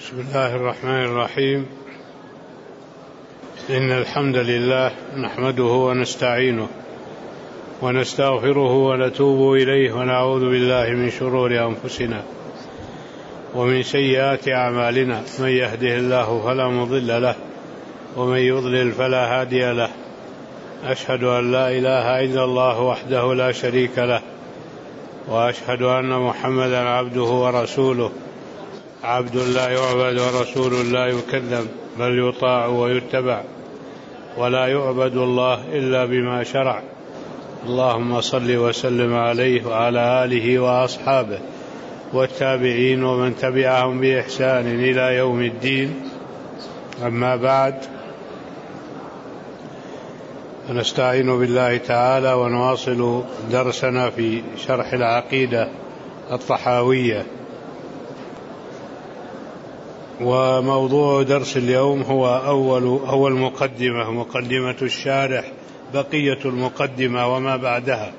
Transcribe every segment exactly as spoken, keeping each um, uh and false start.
بسم الله الرحمن الرحيم. إن الحمد لله نحمده ونستعينه ونستغفره ونتوب إليه ونعوذ بالله من شرور أنفسنا ومن سيئات أعمالنا، من يهده الله فلا مضل له ومن يضلل فلا هادي له. أشهد أن لا إله إلا الله وحده لا شريك له، وأشهد أن محمدا عبده ورسوله، عبد لا يعبد ورسول لا يكذب، بل يطاع ويتبع، ولا يعبد الله إلا بما شرع. اللهم صل وسلم عليه وعلى آله وأصحابه والتابعين ومن تبعهم بإحسان إلى يوم الدين. أما بعد، فنستعين بالله تعالى ونواصل درسنا في شرح العقيدة الطحاوية. وموضوع درس اليوم هو أول أول مقدمة مقدمة الشارح، بقية المقدمة وما بعدها.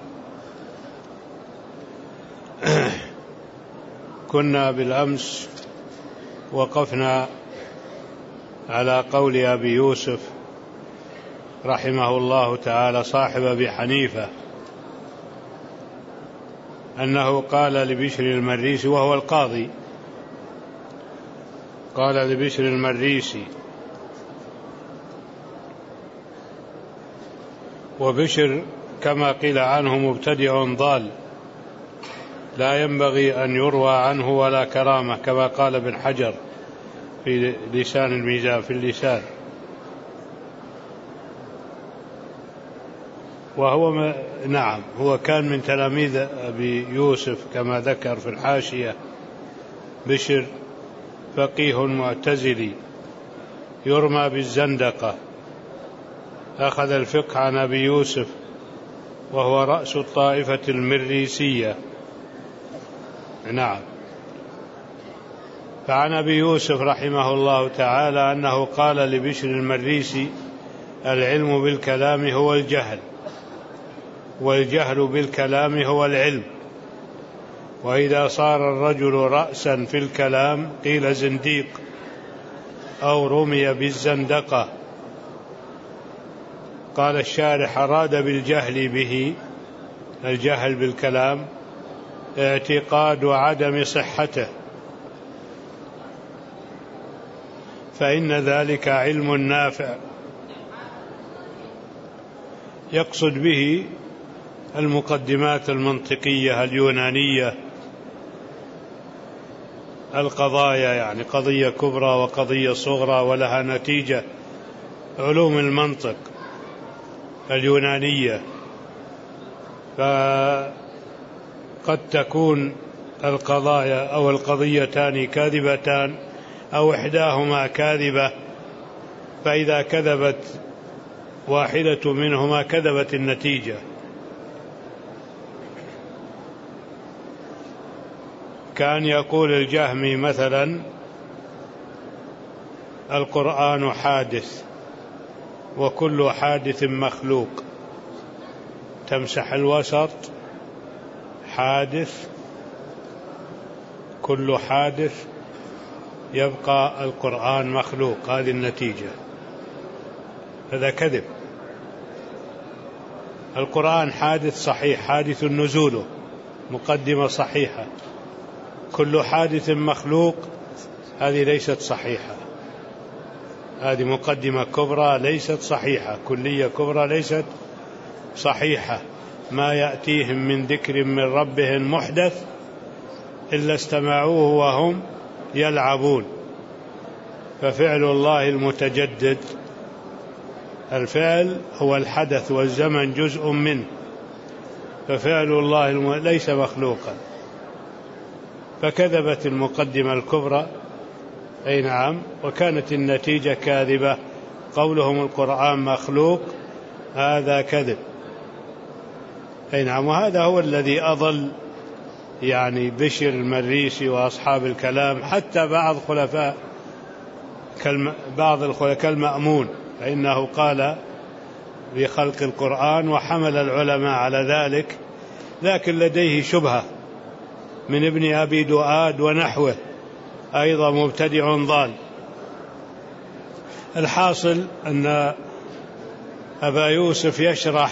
كنا بالأمس وقفنا على قول أبي يوسف رحمه الله تعالى صاحب أبي حنيفة، أنه قال لبشر المريسي وهو القاضي، قال لبشر المريسي، وبشر كما قيل عنه مبتدع ضال لا ينبغي أن يروى عنه ولا كرامة، كما قال ابن حجر في لسان الميزان في اللسان. وهو نعم هو كان من تلاميذ أبي يوسف كما ذكر في الحاشية. بشر فقيه معتزلي يرمى بالزندقة، أخذ الفقه عن أبي يوسف وهو رأس الطائفة المريسية. نعم. فعن أبي يوسف رحمه الله تعالى أنه قال لبشر المريسي: العلم بالكلام هو الجهل، والجهل بالكلام هو العلم، وإذا صار الرجل رأسا في الكلام قيل زنديق أو رمي بالزندقة. قال الشارح: أراد بالجهل به، الجهل بالكلام، اعتقاد عدم صحته، فإن ذلك علم نافع. يقصد به المقدمات المنطقية اليونانية، القضايا، يعني قضية كبرى وقضية صغرى ولها نتيجة، علوم المنطق اليونانية. فقد تكون القضايا أو القضيتان كاذبتان أو إحداهما كاذبة، فإذا كذبت واحدة منهما كذبت النتيجة. كان يقول الجهمي مثلا: القرآن حادث وكل حادث مخلوق، تمسح الوسط، حادث، كل حادث، يبقى القرآن مخلوق، هذه النتيجة. هذا كذب. القرآن حادث صحيح، حادث نزوله، مقدمة صحيحة. كل حادث مخلوق، هذه ليست صحيحة، هذه مقدمة كبرى ليست صحيحة، كلية كبرى ليست صحيحة. ما يأتيهم من ذكر من ربهم محدث إلا استمعوه وهم يلعبون. ففعل الله المتجدد، الفعل هو الحدث والزمن جزء منه، ففعل الله الم... ليس مخلوقا. فكذبت المقدمة الكبرى، أي نعم، وكانت النتيجة كاذبة. قولهم القرآن مخلوق هذا كذب، أي نعم. وهذا هو الذي أضل يعني بشر المريسي وأصحاب الكلام، حتى بعض خلفاء بعض الخلفاء كالمأمون، فإنه قال بخلق القرآن وحمل العلماء على ذلك، لكن لديه شبهة من ابن أبي دؤاد ونحوه أيضا مبتدع ضال. الحاصل أن أبا يوسف يشرح،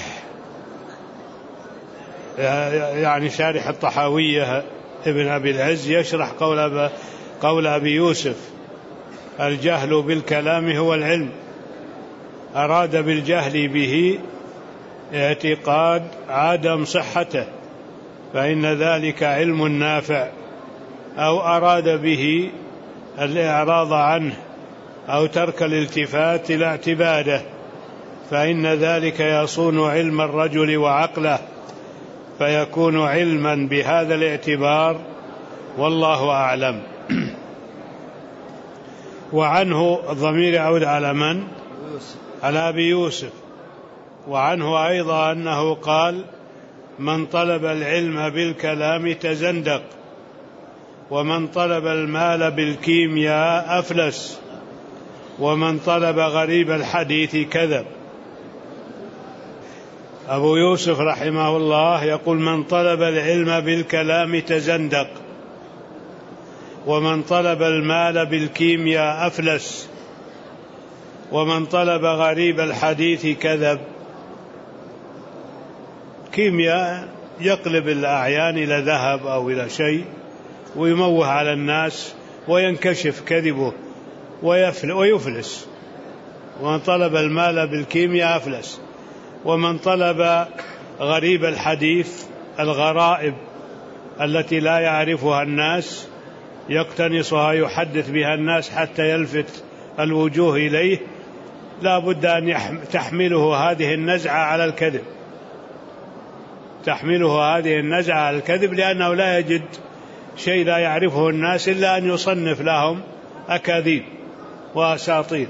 يعني شارح الطحاوية ابن أبي العز يشرح قول, أبا قول أبي يوسف: الجهل بالكلام هو العلم. أراد بالجهل به اعتقاد عدم صحته فإن ذلك علم نافع، أو أراد به الإعراض عنه أو ترك الالتفات إلى اعتباده فإن ذلك يصون علم الرجل وعقله فيكون علما بهذا الاعتبار، والله أعلم. وعنه الضمير يعود على من؟ على أبي يوسف. وعنه أيضا أنه قال: من طلب العلم بالكلام تزندق، ومن طلب المال بالكيمياء أفلس، ومن طلب غريب الحديث كذب. أبو يوسف رحمه الله يقول: من طلب العلم بالكلام تزندق، ومن طلب المال بالكيمياء أفلس، ومن طلب غريب الحديث كذب. كيمياء يقلب الأعيان إلى ذهب أو إلى شيء ويموه على الناس وينكشف كذبه ويفلس. ومن طلب المال بالكيمياء أفلس. ومن طلب غريب الحديث، الغرائب التي لا يعرفها الناس يقتنصها يحدث بها الناس حتى يلفت الوجوه إليه، لا بد أن تحمله هذه النزعة على الكذب، تحمله هذه النزعة على الكذب لأنه لا يجد شيء لا يعرفه الناس إلا أن يصنف لهم أكاذيب وأساطير.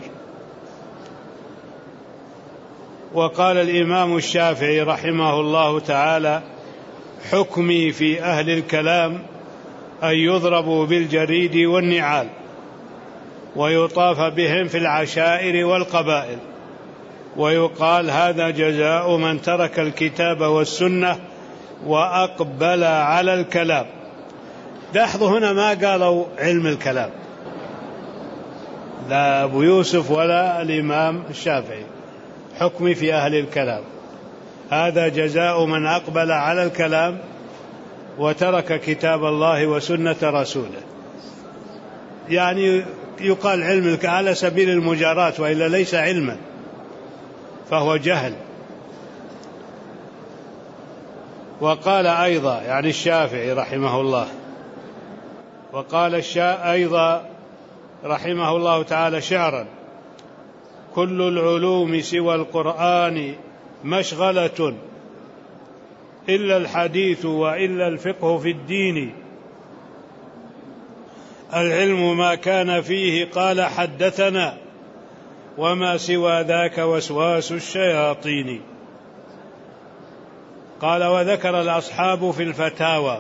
وقال الإمام الشافعي رحمه الله تعالى: حكمي في أهل الكلام أن يضربوا بالجريد والنعال ويطاف بهم في العشائر والقبائل، ويقال هذا جزاء من ترك الكتاب والسنة وأقبل على الكلام. لاحظوا هنا ما قالوا علم الكلام، لا أبو يوسف ولا الإمام الشافعي. حكمي في أهل الكلام هذا جزاء من أقبل على الكلام وترك كتاب الله وسنة رسوله. يعني يقال علم على سبيل المجاراة، وإلا ليس علما فهو جهل. وقال أيضا يعني الشافعي رحمه الله، وقال الشافعي أيضا رحمه الله تعالى شعرا: كل العلوم سوى القرآن مشغلة إلا الحديث وإلا الفقه في الدين، العلم ما كان فيه قال حدثنا وما سوى ذاك وسواس الشياطين. قال: وذكر الأصحاب في الفتاوى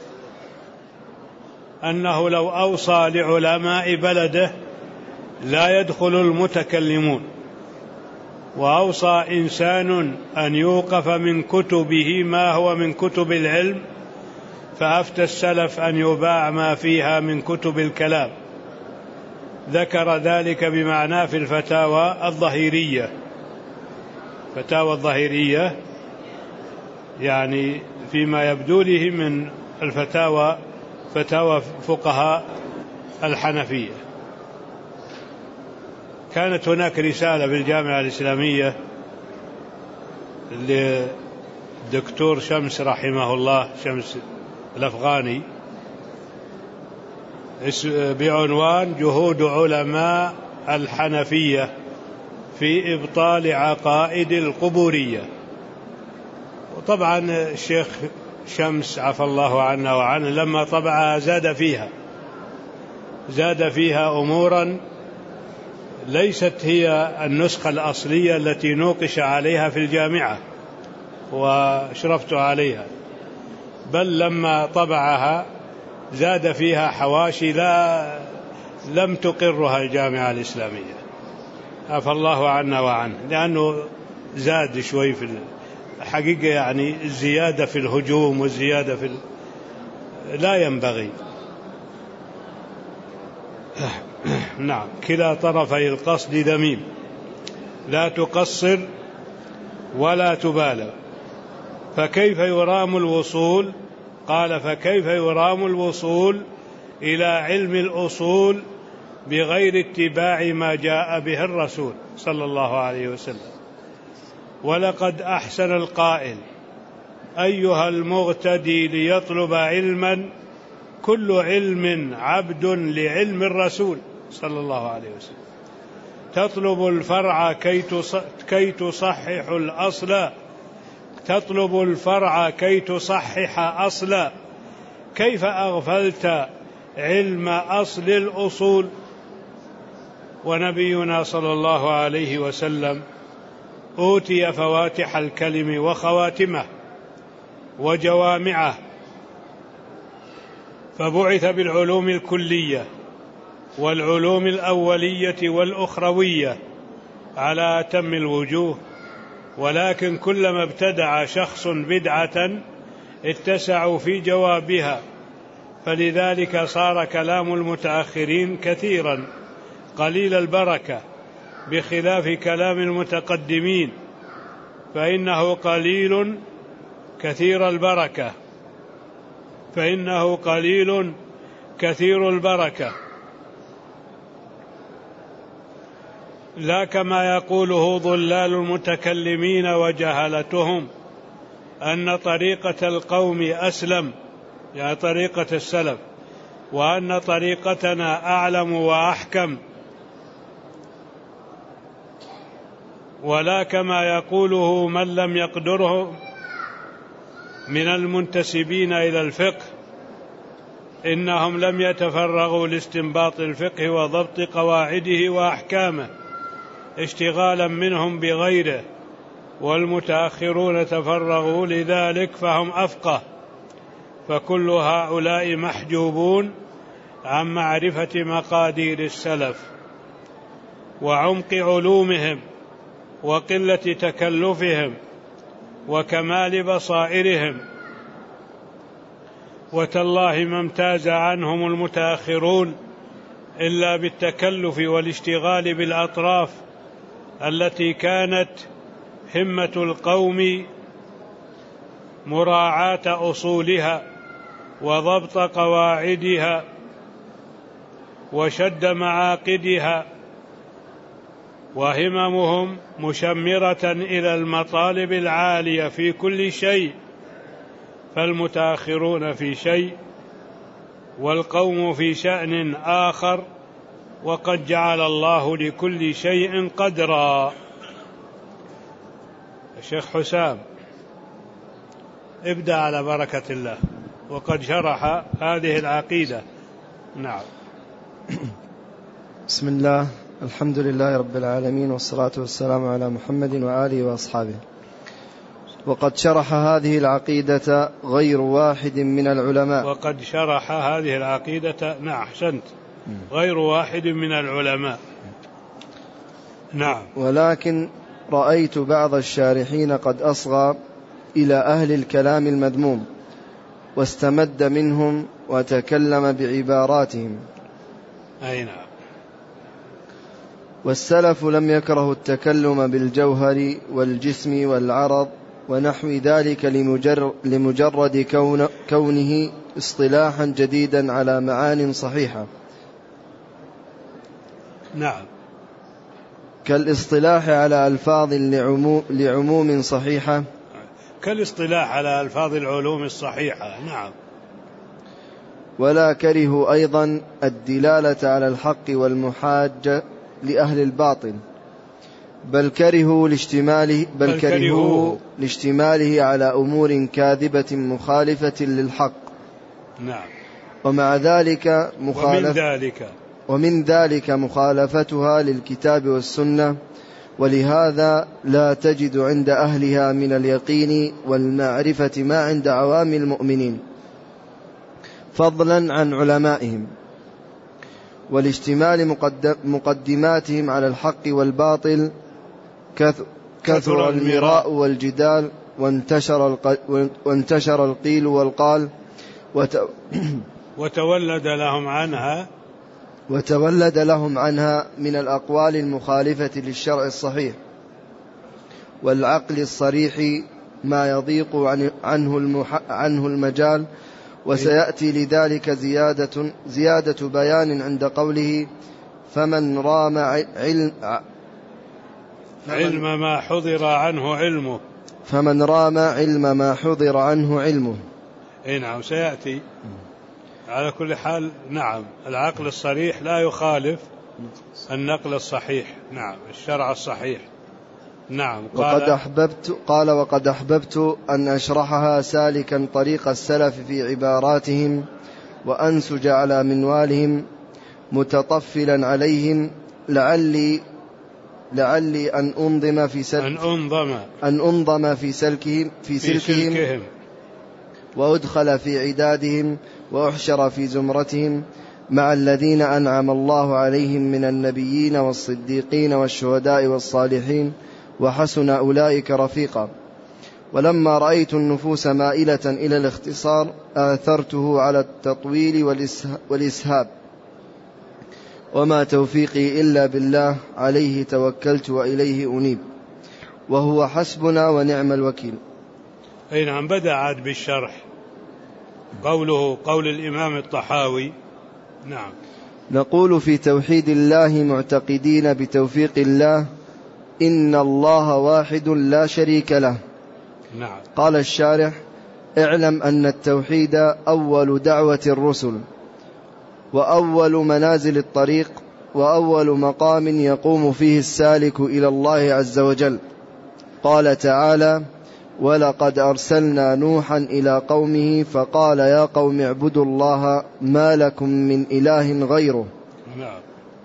أنه لو أوصى لعلماء بلده لا يدخل المتكلمون، وأوصى إنسان أن يوقف من كتبه ما هو من كتب العلم، فأفتى السلف أن يباع ما فيها من كتب الكلام. ذكر ذلك بمعناه في الفتاوى الظهيرية. فتاوى الظهيرية يعني فيما يبدو له من الفتاوى فتاوى فقهاء الحنفية. كانت هناك رسالة بالجامعة الإسلامية للدكتور شمس رحمه الله، شمس الأفغاني، بعنوان جهود علماء الحنفية في إبطال عقائد القبورية. وطبعا الشيخ شمس عفى الله عنه وعنه لما طبعها زاد فيها زاد فيها أمورا ليست هي النسخة الأصلية التي نوقش عليها في الجامعة واشرفت عليها، بل لما طبعها زاد فيها حواشي لا لم تقرها الجامعة الإسلامية، عفى الله عنا وعنه، لأنه زاد شوي في الحقيقة، يعني الزيادة في الهجوم والزيادة في لا ينبغي. نعم كلا طرفي القصد ذميم، لا تقصر ولا تبالغ. فكيف يرام الوصول؟ قال فكيف يرام الوصول إلى علم الأصول بغير اتباع ما جاء به الرسول صلى الله عليه وسلم؟ ولقد أحسن القائل: أيها المغتدي ليطلب علما، كل علم عبد لعلم الرسول صلى الله عليه وسلم. تطلب الفرع كي تصحح الأصل، تطلب الفرع كي تصحح أصلا، كيف أغفلت علم أصل الأصول؟ ونبينا صلى الله عليه وسلم أوتي فواتح الكلم وخواتمه وجوامعه، فبعث بالعلوم الكلية والعلوم الأولية والأخروية على أتم الوجوه، ولكن كلما ابتدع شخص بدعة اتسعوا في جوابها، فلذلك صار كلام المتأخرين كثيرا قليل البركة، بخلاف كلام المتقدمين فإنه قليل كثير البركة فإنه قليل كثير البركة لا كما يقوله ضلال المتكلمين وجهلتهم أن طريقة القوم أسلم، يعني طريقة السلف، وأن طريقتنا أعلم وأحكم، ولا كما يقوله من لم يقدره من المنتسبين إلى الفقه إنهم لم يتفرغوا لاستنباط الفقه وضبط قواعده وأحكامه اشتغالا منهم بغيره، والمتأخرون تفرغوا لذلك فهم أفقه، فكل هؤلاء محجوبون عن معرفة مقادير السلف وعمق علومهم وقلة تكلفهم وكمال بصائرهم. وتالله ما امتاز عنهم المتأخرون إلا بالتكلف والاشتغال بالأطراف التي كانت همة القوم مراعاة أصولها وضبط قواعدها وشد معاقدها، وهممهم مشمرة إلى المطالب العالية في كل شيء، فالمتأخرون في شيء والقوم في شأن آخر، وقد جعل الله لكل شيء قدرا. الشيخ حسام ابدأ على بركة الله، وقد شرح هذه العقيدة. نعم. بسم الله، الحمد لله رب العالمين، والصلاة والسلام على محمد وآله وأصحابه. وقد شرح هذه العقيدة غير واحد من العلماء. وقد شرح هذه العقيدة، نعم أحسنت، غير واحد من العلماء. نعم. ولكن رأيت بعض الشارحين قد أصغى إلى أهل الكلام المذموم واستمد منهم وتكلم بعباراتهم. أي نعم. والسلف لم يكرهوا التكلم بالجوهر والجسم والعرض ونحو ذلك لمجرد, لمجرد كون كونه اصطلاحا جديدا على معان صحيحة. نعم. كالاصطلاح على ألفاظ لعموم, لعموم صحيحة، كالاصطلاح على ألفاظ العلوم الصحيحة. نعم. ولا كرهوا أيضا الدلالة على الحق والمحاجة لأهل الباطل، بل كرهوا لاشتماله, بل كرهوا لاشتماله على أمور كاذبة مخالفة للحق. نعم. ومع ذلك مخالف ومن ذلك ومن ذلك مخالفتها للكتاب والسنة، ولهذا لا تجد عند أهلها من اليقين والمعرفة ما عند عوام المؤمنين، فضلا عن علمائهم، والاشتمال مقدماتهم على الحق والباطل كثر المراء والجدال، وانتشر, وانتشر القيل والقال، وتولد لهم عنها وتولد لهم عنها من الأقوال المخالفة للشرع الصحيح والعقل الصريح ما يضيق عنه, المح... عنه المجال. وسيأتي لذلك زيادة, زيادة بيان عند قوله فمن رام علم علم ما حضر عنه علمه فمن رام علم ما حضر عنه علمه. اي نعم سيأتي. على كل حال نعم العقل الصريح لا يخالف النقل الصحيح. نعم الشرع الصحيح. نعم. قال وقد أحببت قال وقد أحببت أن أشرحها سالكا طريق السلف في عباراتهم وأنسج على منوالهم متطفلا عليهم لعلي لعلي أن أنظم في سلك أن أنظم أن أنظم في سلكهم في, في سلكهم, سلكهم وأدخل في عدادهم وأحشر في زمرتهم مع الذين أنعم الله عليهم من النبيين والصديقين والشهداء والصالحين وحسن أولئك رفيقا. ولما رأيت النفوس مائلة إلى الاختصار آثرته على التطويل والإسهاب وما توفيقي إلا بالله عليه توكلت وإليه أنيب وهو حسبنا ونعم الوكيل. أي نعم. بدأ عاد بالشرح قوله قول الإمام الطحاوي. نعم. نقول في توحيد الله معتقدين بتوفيق الله إن الله واحد لا شريك له. نعم. قال الشارح اعلم أن التوحيد أول دعوة الرسل وأول منازل الطريق وأول مقام يقوم فيه السالك إلى الله عز وجل. قال تعالى ولقد أرسلنا نوحا إلى قومه فقال يا قوم اعبدوا الله ما لكم من إله غيره. نعم.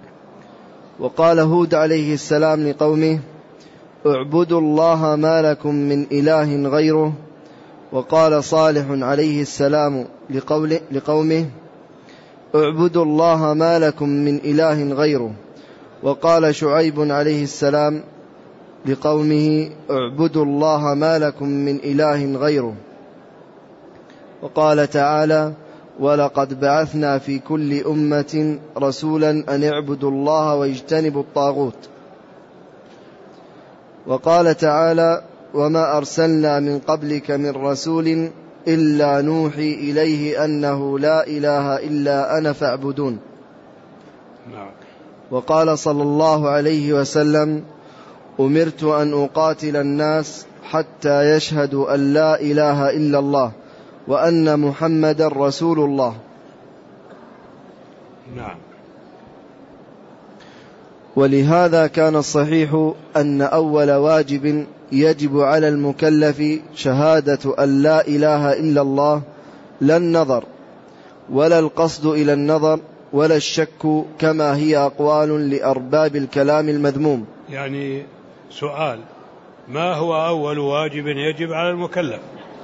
وقال هود عليه السلام لقومه اعبدوا الله ما لكم من إله غيره. وقال صالح عليه السلام لقومه اعبدوا الله ما لكم من إله غيره. وقال شعيب عليه السلام لقومه اعبدوا الله ما لكم من إله غيره. وقال تعالى ولقد بعثنا في كل أمة رسولا أن اعبدوا الله واجتنبوا الطاغوت. وقال تعالى وما أرسلنا من قبلك من رسول إلا نوحي إليه أنه لا إله إلا أنا فاعبدون. وقال صلى الله عليه وسلم أمرت أن أقاتل الناس حتى يشهدوا أن لا إله إلا الله وأن محمد رسول الله. نعم. ولهذا كان الصحيح أن أول واجب يجب على المكلف شهادة أن لا إله إلا الله لا النظر ولا القصد إلى النظر ولا الشك كما هي أقوال لأرباب الكلام المذموم. يعني سؤال ما هو أول واجب يجب على المكلف؟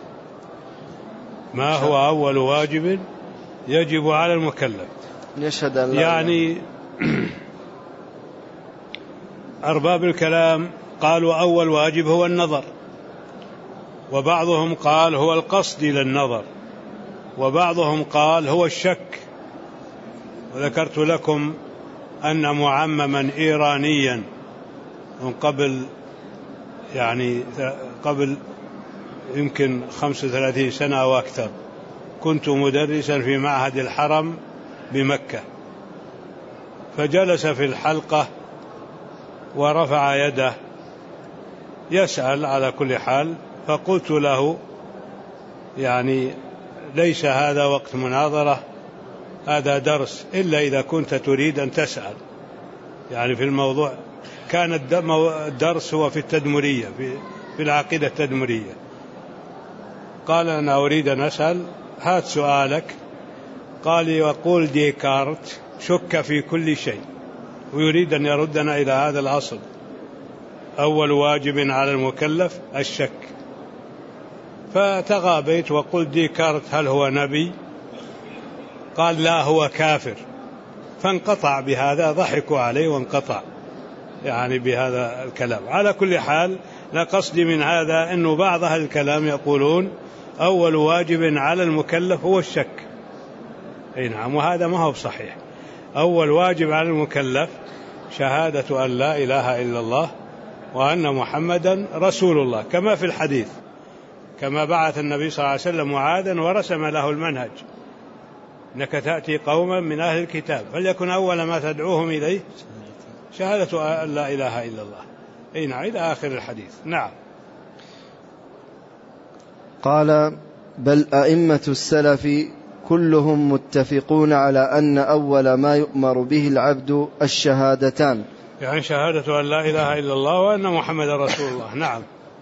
ما هو أول واجب يجب على المكلف؟ يشهد أن لا يعني أرباب الكلام قالوا أول واجب هو النظر، وبعضهم قال هو القصد إلى النظر، وبعضهم قال هو الشك. وذكرت لكم أن معمما إيرانيا من قبل يعني قبل يمكن خمسة وثلاثين سنة أو أكثر كنت مدرسا في معهد الحرم بمكة، فجلس في الحلقة ورفع يده يسأل على كل حال، فقلت له يعني ليس هذا وقت مناظرة، هذا درس، إلا إذا كنت تريد أن تسأل يعني في الموضوع. كان الدرس هو في التدمرية، في العقيدة التدمرية. قال أنا أريد أن أسأل، هات سؤالك. قال يقول ديكارت شك في كل شيء، ويريد أن يردنا إلى هذا الأصل، أول واجب على المكلف الشك. فتغابيت وقلت ديكارت هل هو نبي؟ قال لا هو كافر. فانقطع بهذا، ضحكوا عليه وانقطع يعني بهذا الكلام. على كل حال لا قصدي من هذا أنه بعض أهل الكلام يقولون أول واجب على المكلف هو الشك. أي نعم، وهذا ما هو بصحيح، أول واجب على المكلف شهادة أن لا إله إلا الله وأن محمدا رسول الله، كما في الحديث، كما بعث النبي صلى الله عليه وسلم معاذا ورسم له المنهج: إنك تأتي قوما من أهل الكتاب فليكن أول ما تدعوهم إليه شهادة أن لا إله إلا الله. أي نعم، إلى آخر الحديث. نعم. قال: بل أئمة السلف كلهم متفقون على أن أول ما يؤمر به العبد الشهادتان، يعني شهادة أن لا إله إلا الله وأن محمد رسول الله. نعم.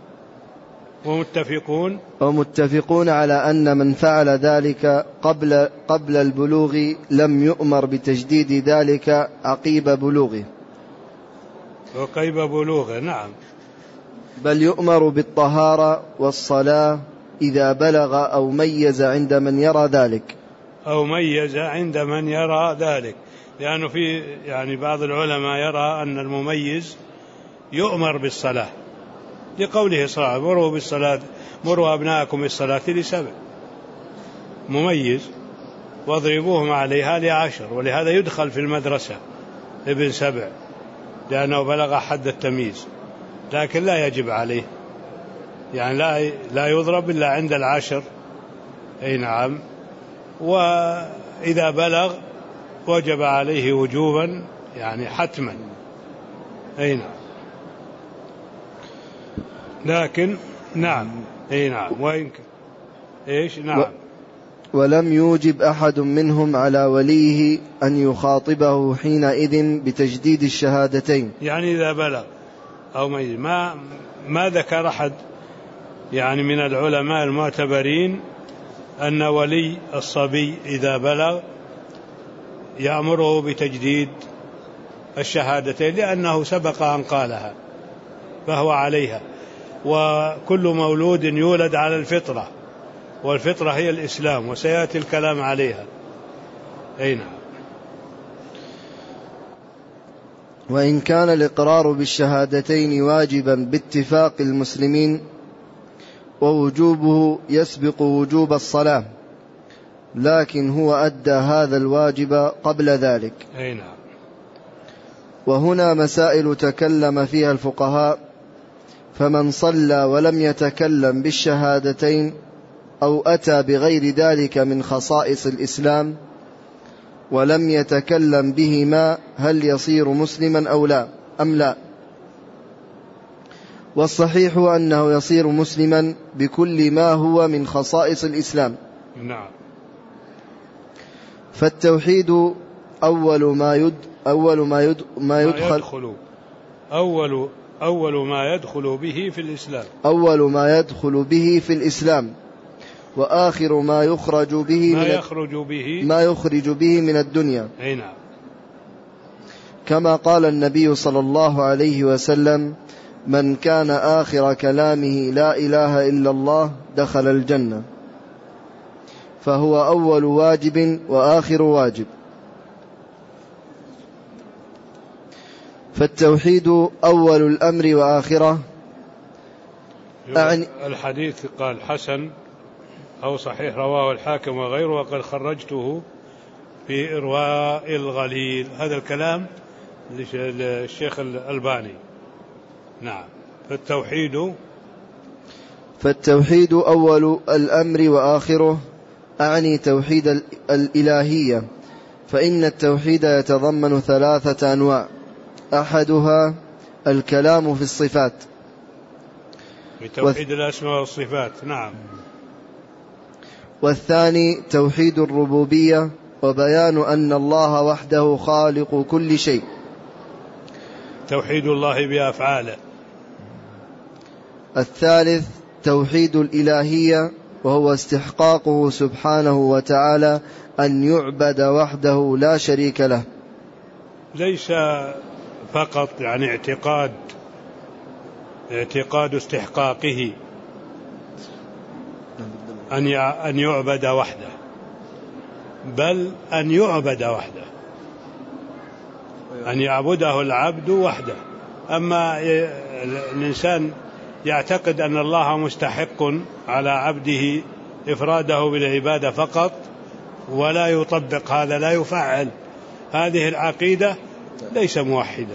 ومتفقون ومتفقون على أن من فعل ذلك قبل, قبل البلوغ لم يؤمر بتجديد ذلك عقيب بلوغه. وقيب بلوغه. نعم. بل يؤمر بالطهارة والصلاة إذا بلغ أو ميز عند من يرى ذلك أو ميز عند من يرى ذلك، لأنه في يعني بعض العلماء يرى أن المميز يؤمر بالصلاة، لقوله صلى الله عليه وسلم: مروا بالصلاة مروا أبناءكم بالصلاة لسبع، مميز، واضربوهم عليها لعشر، ولهذا يدخل في المدرسة ابن سبع لأنه بلغ حد التمييز، لكن لا يجب عليه، يعني لا لا يضرب إلا عند العشر. أي نعم. وإذا بلغ وجب عليه وجوبا، يعني حتما. أي نعم. لكن نعم. أي نعم. وإن إيش نعم. و... ولم يوجب أحد منهم على وليه أن يخاطبه حينئذ بتجديد الشهادتين، يعني إذا بلغ أو ما ما, ما ذكر أحد يعني من العلماء المعتبرين أن ولي الصبي إذا بلغ يأمره بتجديد الشهادتين، لأنه سبق أن قالها فهو عليها. وكل مولود يولد على الفطرة، والفطرة هي الإسلام، وسيأتي الكلام عليها. أي نعم. وإن كان الإقرار بالشهادتين واجبا باتفاق المسلمين ووجوبه يسبق وجوب الصلاة، لكن هو أدى هذا الواجب قبل ذلك. أي نعم. وهنا مسائل تكلم فيها الفقهاء، فمن صلى ولم يتكلم بالشهادتين أو أتى بغير ذلك من خصائص الإسلام ولم يتكلم بهما هل يصير مسلما أو لا أم لا؟ والصحيح أنه يصير مسلما بكل ما هو من خصائص الإسلام. نعم. فالتوحيد أول ما يد أول ما يد ما يدخل, يدخل أول أول ما يدخل به في الإسلام أول ما يدخل به في الإسلام وآخر ما يخرج به ما من يخرج به ما يخرج به من الدنيا. أي نعم. كما قال النبي صلى الله عليه وسلم: من كان آخر كلامه لا إله إلا الله دخل الجنة. فهو أول واجب وآخر واجب. فالتوحيد أول الأمر وآخره. أعني الحديث قال حسن أو صحيح، رواه الحاكم وغيره، وقد خرجته في إرواء الغليل. هذا الكلام للشيخ الألباني. نعم. فالتوحيد فالتوحيد أول الأمر وآخره، أعني توحيد الإلهية، فإن التوحيد يتضمن ثلاثة أنواع: أحدها الكلام في الصفات، توحيد الأسماء والصفات. نعم. والثاني توحيد الربوبية وبيان أن الله وحده خالق كل شيء، توحيد الله بأفعاله. الثالث توحيد الإلهية وهو استحقاقه سبحانه وتعالى أن يعبد وحده لا شريك له، ليس فقط يعني اعتقاد اعتقاد استحقاقه أن يعبد وحده، بل أن يعبد وحده، أن يعبده العبد وحده. أما الإنسان يعتقد أن الله مستحق على عبده إفراده بالعبادة فقط ولا يطبق هذا، لا يفعل هذه العقيدة ليس موحدا.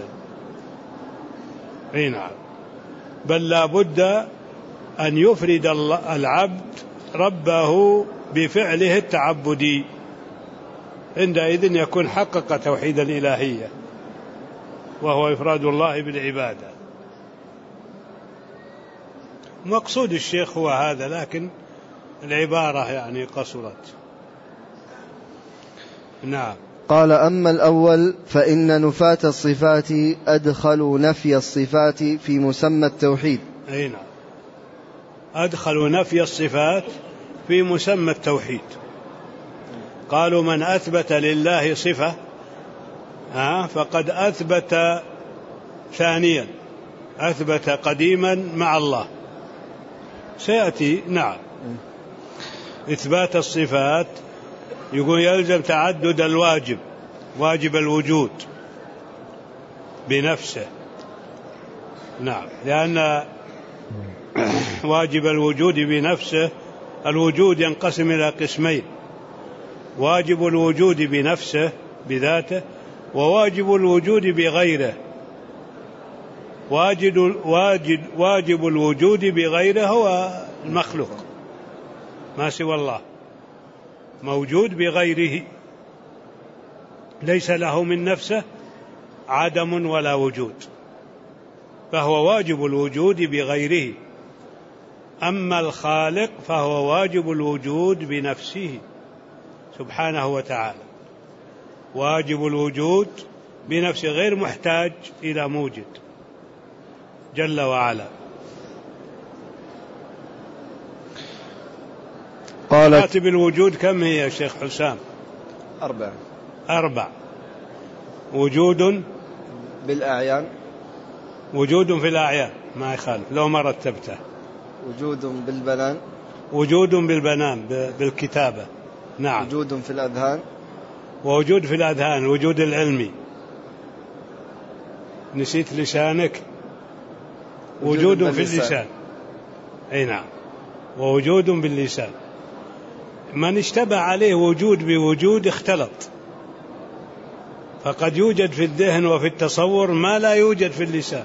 أي نعم، بل لا بد أن يفرد العبد ربه بفعله التعبدي، عندئذ يكون حقق توحيد الإلهية وهو إفراد الله بالعبادة. مقصود الشيخ هو هذا، لكن العبارة يعني قصرت. نعم. قال: أما الأول فإن نفاة الصفات أدخلوا نفي الصفات في مسمى التوحيد. أي نعم، أدخلوا نفي الصفات في مسمى التوحيد. قالوا من أثبت لله صفة فقد أثبت ثانيا، أثبت قديما مع الله. سيأتي. نعم. إثبات الصفات يقول يلزم تعدد الواجب، واجب الوجود بنفسه. نعم، لأن واجب الوجود بنفسه، الوجود ينقسم إلى قسمين: واجب الوجود بنفسه بذاته، وواجب الوجود بغيره. واجب, واجب, واجب الوجود بغيره هو المخلوق، ما سوى الله موجود بغيره، ليس له من نفسه عدم ولا وجود، فهو واجب الوجود بغيره. أما الخالق فهو واجب الوجود بنفسه سبحانه وتعالى، واجب الوجود بنفسه غير محتاج إلى موجد جل وعلا. مراتب الوجود كم هي يا شيخ حسام؟ أربع. أربع. وجود بالأعيان، وجود في الأعيان ما يخالف لو ما رتبته. وجود بالبنان، وجود بالبنان بالكتابة. نعم. وجود في الأذهان، ووجود في الأذهان الوجود العلمي. نسيت لسانك. وجود, وجود في اللسان. أي نعم، ووجود باللسان. من اشتبه عليه وجود بوجود اختلط، فقد يوجد في الذهن وفي التصور ما لا يوجد في اللسان،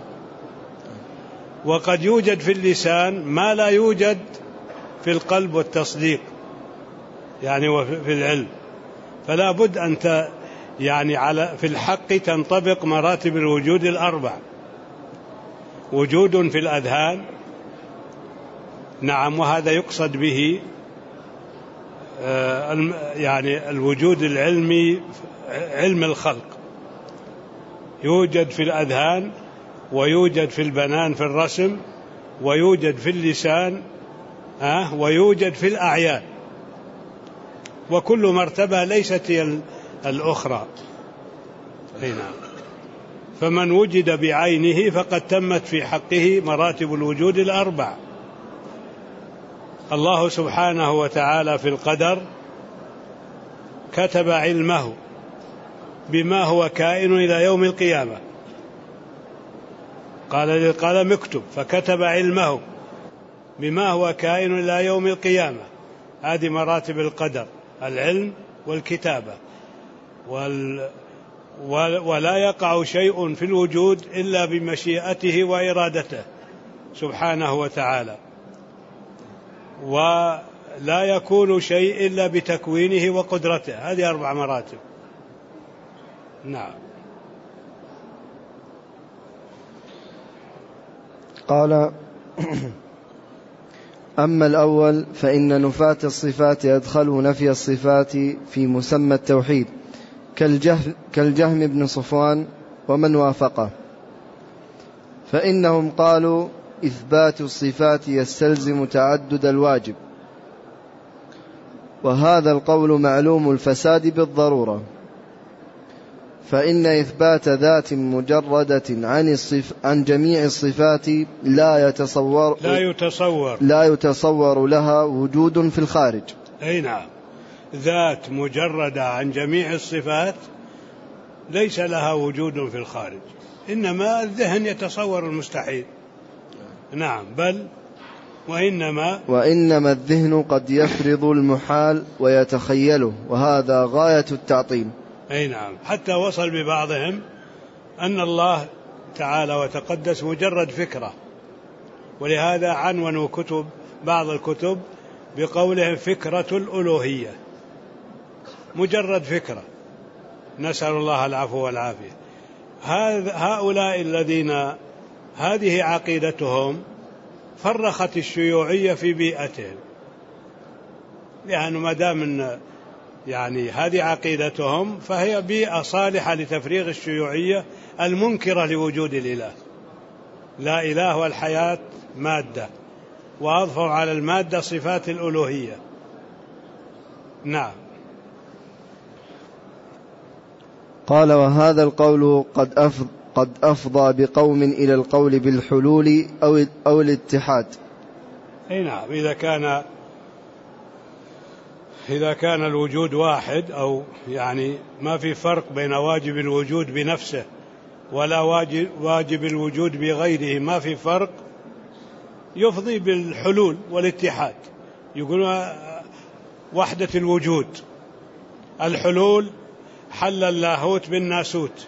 وقد يوجد في اللسان ما لا يوجد في القلب والتصديق يعني وفي العلم. فلا بد أن يعني على في الحق تنطبق مراتب الوجود الأربع: وجود في الأذهان. نعم، وهذا يقصد به يعني الوجود العلمي، علم الخلق، يوجد في الأذهان، ويوجد في البنان في الرسم، ويوجد في اللسان، ويوجد في الأعيان، وكل مرتبة ليست هي الأخرى. نعم. فمن وجد بعينه فقد تمت في حقه مراتب الوجود الأربع. الله سبحانه وتعالى في القدر كتب علمه بما هو كائن إلى يوم القيامة، قال للقلم اكتب فكتب علمه بما هو كائن إلى يوم القيامة. هذه مراتب القدر: العلم والكتابة، وال ولا يقع شيء في الوجود إلا بمشيئته وإرادته سبحانه وتعالى، ولا يكون شيء إلا بتكوينه وقدرته. هذه أربع مراتب. نعم. قال: أما الأول فإن نفاة الصفات يدخل نفي الصفات في مسمى التوحيد كالجهم, كالجهم بن صفوان ومن وافقه، فإنهم قالوا إثبات الصفات يستلزم تعدد الواجب، وهذا القول معلوم الفساد بالضرورة، فإن إثبات ذات مجردة عن, الصف عن جميع الصفات لا يتصور, لا يتصور لا يتصور لها وجود في الخارج. أي نعم، ذات مجردة عن جميع الصفات ليس لها وجود في الخارج، إنما الذهن يتصور المستحيل. نعم، بل وإنما وإنما الذهن قد يفرض المحال ويتخيله، وهذا غاية التعطيل. أي نعم، حتى وصل ببعضهم أن الله تعالى وتقدس مجرد فكرة، ولهذا عنونوا كتب بعض الكتب بقولهم فكرة الألوهية، مجرد فكرة، نسأل الله العفو والعافية. هؤلاء الذين هذه عقيدتهم فرخت الشيوعية في بيئتهم، لأنه ما دام يعني هذه عقيدتهم فهي بيئة صالحة لتفريغ الشيوعية المنكرة لوجود الإله. لا إله والحياة مادة، وأضفوا على المادة صفات الألوهية. نعم. قال: وهذا القول قد أفضى, قد أفضى بقوم إلى القول بالحلول أو, أو الاتحاد. أي نعم، إذا كان إذا كان الوجود واحد، أو يعني ما في فرق بين واجب الوجود بنفسه ولا واجب, واجب الوجود بغيره، ما في فرق، يفضي بالحلول والاتحاد. يقولون وحدة الوجود، الحلول حل اللاهوت بالناسوت،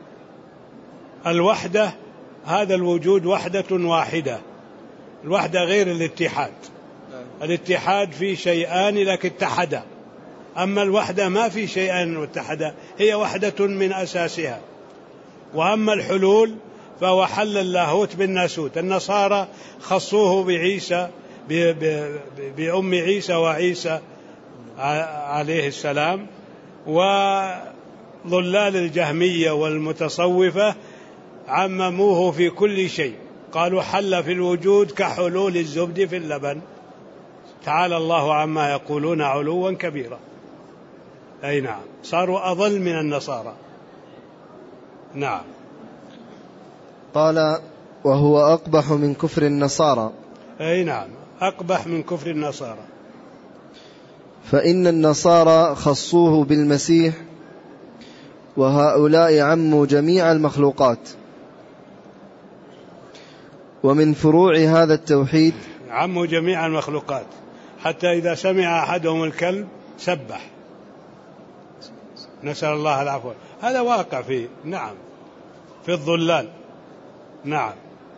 الوحدة هذا الوجود وحدة واحدة، الوحدة غير الاتحاد. الاتحاد في شيئان لكن اتحدا، أما الوحدة ما في شيئان واتحدا، هي وحدة من أساسها. وأما الحلول فهو حل اللاهوت بالناسوت. النصارى خصوه بعيسى، بأم عيسى وعيسى عليه السلام، وظلال الجهمية والمتصوفة عمموه في كل شيء، قالوا حل في الوجود كحلول الزبد في اللبن. تعالى الله عما يقولون علوا كبيرا. أي نعم، صاروا أضل من النصارى. نعم. قال: وهو أقبح من كفر النصارى. أي نعم، أقبح من كفر النصارى. فإن النصارى خصوه بالمسيح، وهؤلاء عموا جميع المخلوقات. ومن فروع هذا التوحيد عموا جميع المخلوقات، حتى إذا سمع أحدهم الكلب سبح، نسأل الله العفو. هذا واقع في نعم في الضلال. نعم.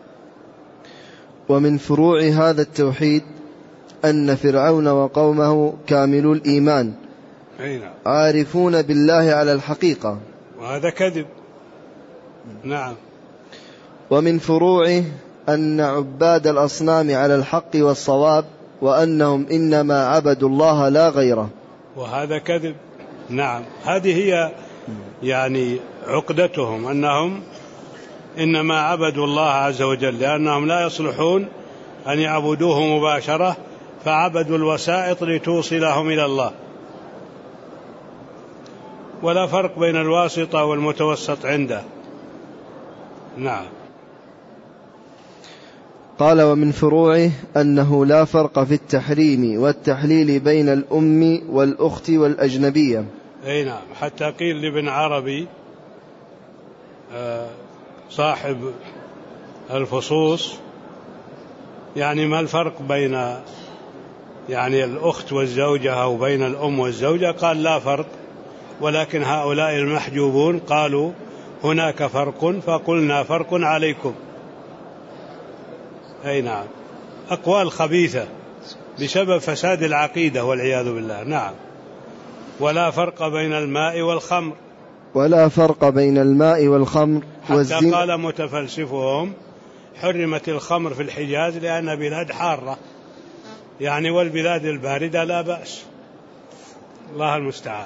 ومن فروع هذا التوحيد أن فرعون وقومه كاملو الإيمان، نعم، عارفون بالله على الحقيقة، وهذا كذب. نعم. ومن فروعه أن عباد الأصنام على الحق والصواب، وأنهم إنما عبدوا الله لا غيره، وهذا كذب. نعم، هذه هي يعني عقدتهم، أنهم إنما عبدوا الله عز وجل، لأنهم لا يصلحون أن يعبدوه مباشرة، فعبدوا الوسائط لتوصلهم إلى الله. ولا فرق بين الواسطة والمتوسط عنده. نعم. قال: ومن فروعه أنه لا فرق في التحريم والتحليل بين الأم والأخت والأجنبية. أي نعم، حتى قيل لابن عربي صاحب الفصوص، يعني ما الفرق بين يعني الأخت والزوجة أو بين الأم والزوجة؟ قال لا فرق، ولكن هؤلاء المحجوبون قالوا هناك فرق، فقلنا فرق عليكم. أي نعم، أقوال خبيثة بسبب فساد العقيدة والعياذ بالله. نعم. ولا فرق بين الماء والخمر، ولا فرق بين الماء والخمر حتى قال متفلسفهم حرمت الخمر في الحجاز لأن بلاد حارة، يعني والبلاد الباردة لا بأس. الله المستعان.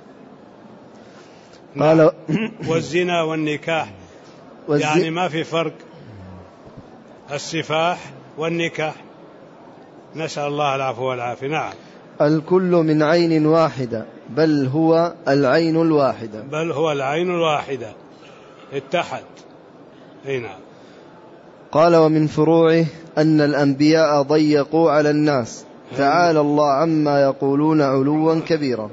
قال: والزنا والنكاح، يعني ما في فرق، السفاح والنكاح، نسأل الله العفو والعافية. نعم. الكل من عين واحدة، بل هو العين الواحدة. بل هو العين الواحدة، اتحد. أي نعم. قال: ومن فروعه أن الأنبياء ضيقوا على الناس، تعالى الله عما يقولون علوا كبيرا.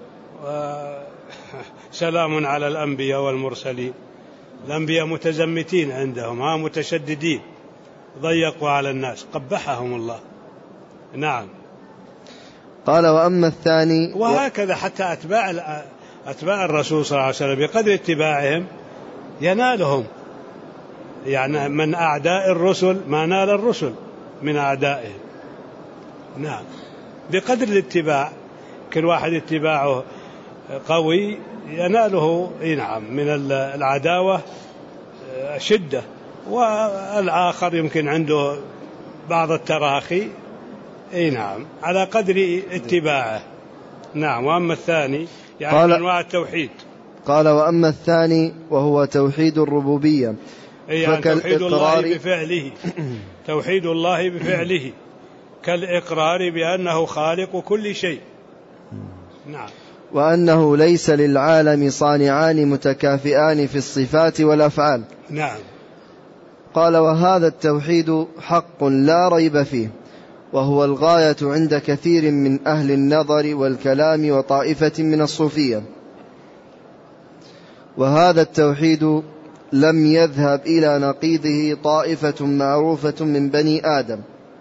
سلام على الأنبياء والمرسلين. الأنبياء متزمتين عندهم، ها متشددين، ضيقوا على الناس، قبحهم الله. نعم. قال: وأما الثاني، وهكذا حتى أتباع أتباع الرسول صلى الله عليه وسلم بقدر اتباعهم ينالهم، يعني من أعداء الرسل ما نال الرسل من أعدائهم. نعم، بقدر الاتباع، كل واحد اتباعه قوي يناله نعم من العداوة شدة، والآخر يمكن عنده بعض التراخي اي نعم على قدر اتباعه. نعم. وأما الثاني يعني قال أنواع التوحيد. قال وأما الثاني وهو توحيد الربوبية، يعني توحيد الله بفعله توحيد الله بفعله كالإقرار بأنه خالق كل شيء. نعم. وأنه ليس للعالم صانعان متكافئان في الصفات والأفعال. نعم. قال وهذا التوحيد حق لا ريب فيه، وهو الغاية عند كثير من أهل النظر والكلام وطائفة من الصوفية. وهذا التوحيد لم يذهب إلى نقيضه طائفة معروفة من بني آدم،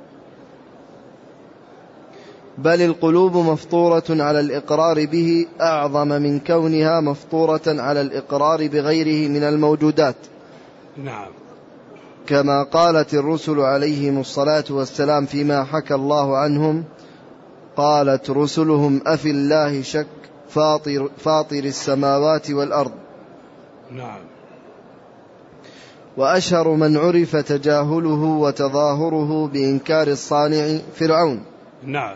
بل القلوب مفطورة على الإقرار به أعظم من كونها مفطورة على الإقرار بغيره من الموجودات. نعم. كما قالت الرسل عليهم الصلاة والسلام فيما حكى الله عنهم، قالت رسلهم أفي الله شك فاطر, فاطر السماوات والأرض. نعم. وأشهر من عرف تجاهله وتظاهره بإنكار الصانع فرعون. نعم.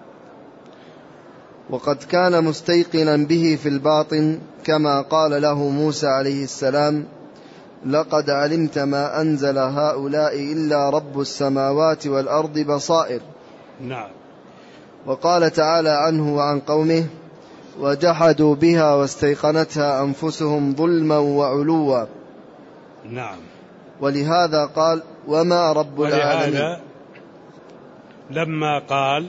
وقد كان مستيقنا به في الباطن، كما قال له موسى عليه السلام لقد علمت ما أنزل هؤلاء إلا رب السماوات والأرض بصائر. نعم. وقال تعالى عنه وعن قومه وجحدوا بها واستيقنتها أنفسهم ظلما وعلوا. نعم. ولهذا قال وما رب العالمين. ولهذا لما قال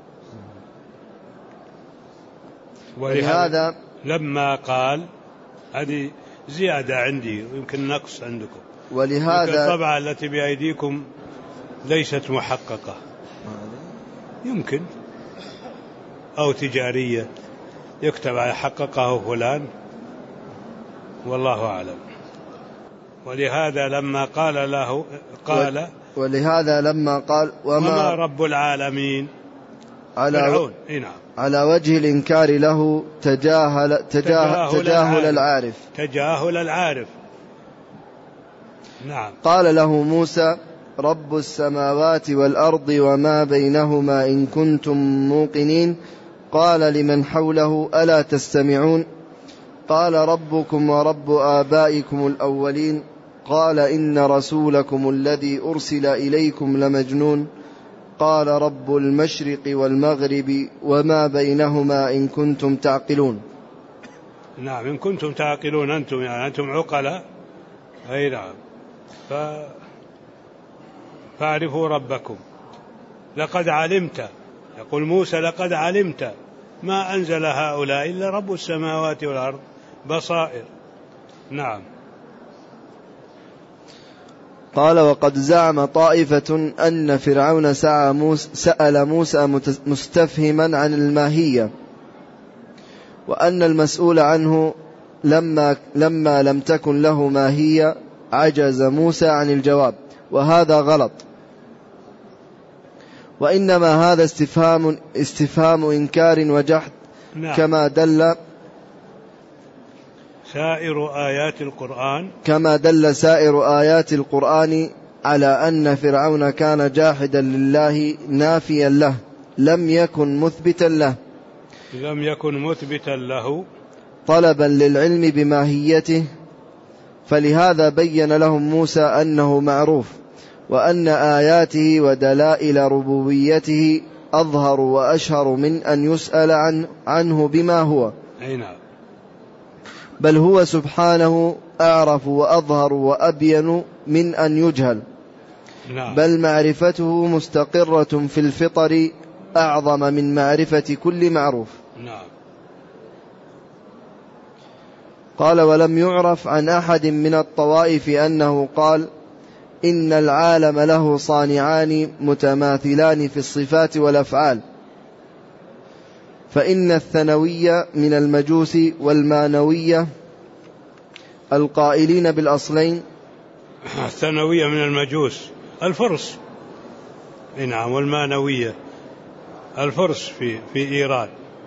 ولهذا لما قال هذه زيادة عندي ويمكن نقص عندكم. ولهذا الطبعة التي بأيديكم ليست محققة، يمكن أو تجارية يكتب على حققه فلان، والله أعلم. ولهذا لما قال له قال ولهذا لما قال وما, وما رب العالمين على, و... نعم. على وجه الإنكار له تجاهل, تجاهل, تجاهل العارف تجاهل العارف. نعم. قال له موسى رب السماوات والأرض وما بينهما إن كنتم موقنين. قال لمن حوله ألا تستمعون؟ قال ربكم ورب آبائكم الأولين. قال إن رسولكم الذي أرسل إليكم لمجنون. قال رب المشرق والمغرب وما بينهما إن كنتم تعقلون. نعم، إن كنتم تعقلون أنتم، يعني أنتم عقلاء. أي نعم. ف... فاعرفوا ربكم. لقد علمت، يقول موسى لقد علمت ما أنزل هؤلاء إلا رب السماوات والأرض بصائر. نعم. قال وقد زعم طائفة أن فرعون سأل موسى مستفهما عن الماهية، وأن المسؤول عنه لما, لما لم تكن له ماهية عجز موسى عن الجواب، وهذا غلط. وإنما هذا استفهام, استفهام إنكار وجحد. نعم. كما دل سائر آيات القرآن كما دل سائر آيات القرآن على أن فرعون كان جاحدا لله نافيا له، لم يكن مثبتا له لم يكن مثبتا له طلبا للعلم بماهيته. فلهذا بين لهم موسى أنه معروف، وأن آياته ودلائل ربوبيته أظهر وأشهر من أن يسأل عن عنه بما هو. نعم. بل هو سبحانه أعرف وأظهر وأبين من أن يجهل. نعم. بل معرفته مستقرة في الفطر أعظم من معرفة كل معروف. نعم. قال ولم يعرف عن أحد من الطوائف أنه قال إن العالم له صانعان متماثلان في الصفات والأفعال، فإن الثانوية من المجوس والمانوية القائلين بالأصلين. الثانوية من المجوس الفرس، نعم، والمانوية الفرس في في إيران،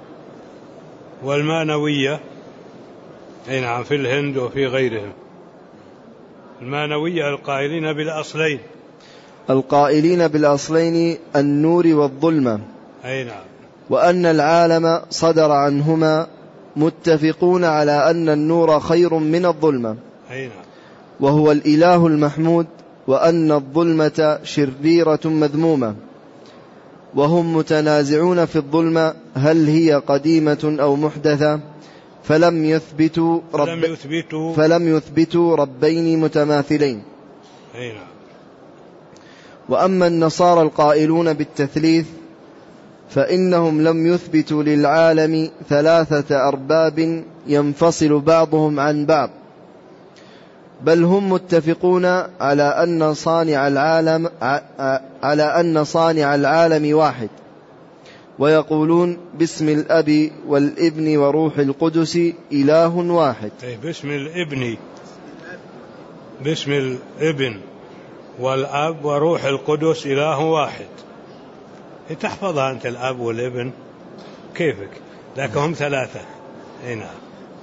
والمانوية نعم في الهند وفي غيرهم. المانوية القائلين بالأصلين، القائلين بالأصلين النور والظلمة، أي نعم. وأن العالم صدر عنهما، متفقون على أن النور خير من الظلمة، أي نعم. وهو الإله المحمود، وأن الظلمة شريرة مذمومة. وهم متنازعون في الظلمة هل هي قديمة أو محدثة، فلم يثبتوا, رب فلم يثبتوا, فلم يثبتوا ربين متماثلين. أي نعم. وأما النصارى القائلون بالتثليث فإنهم لم يثبتوا للعالم ثلاثة أرباب ينفصل بعضهم عن بعض، بل هم متفقون على أن صانع العالم على أن صانع العالم واحد، ويقولون باسم الأب والابن وروح القدس إله واحد. باسم الابن باسم الابن والأب وروح القدس إله واحد. تحفظها أنت الأب والابن كيفك، لكن هم ثلاثة. اي نعم.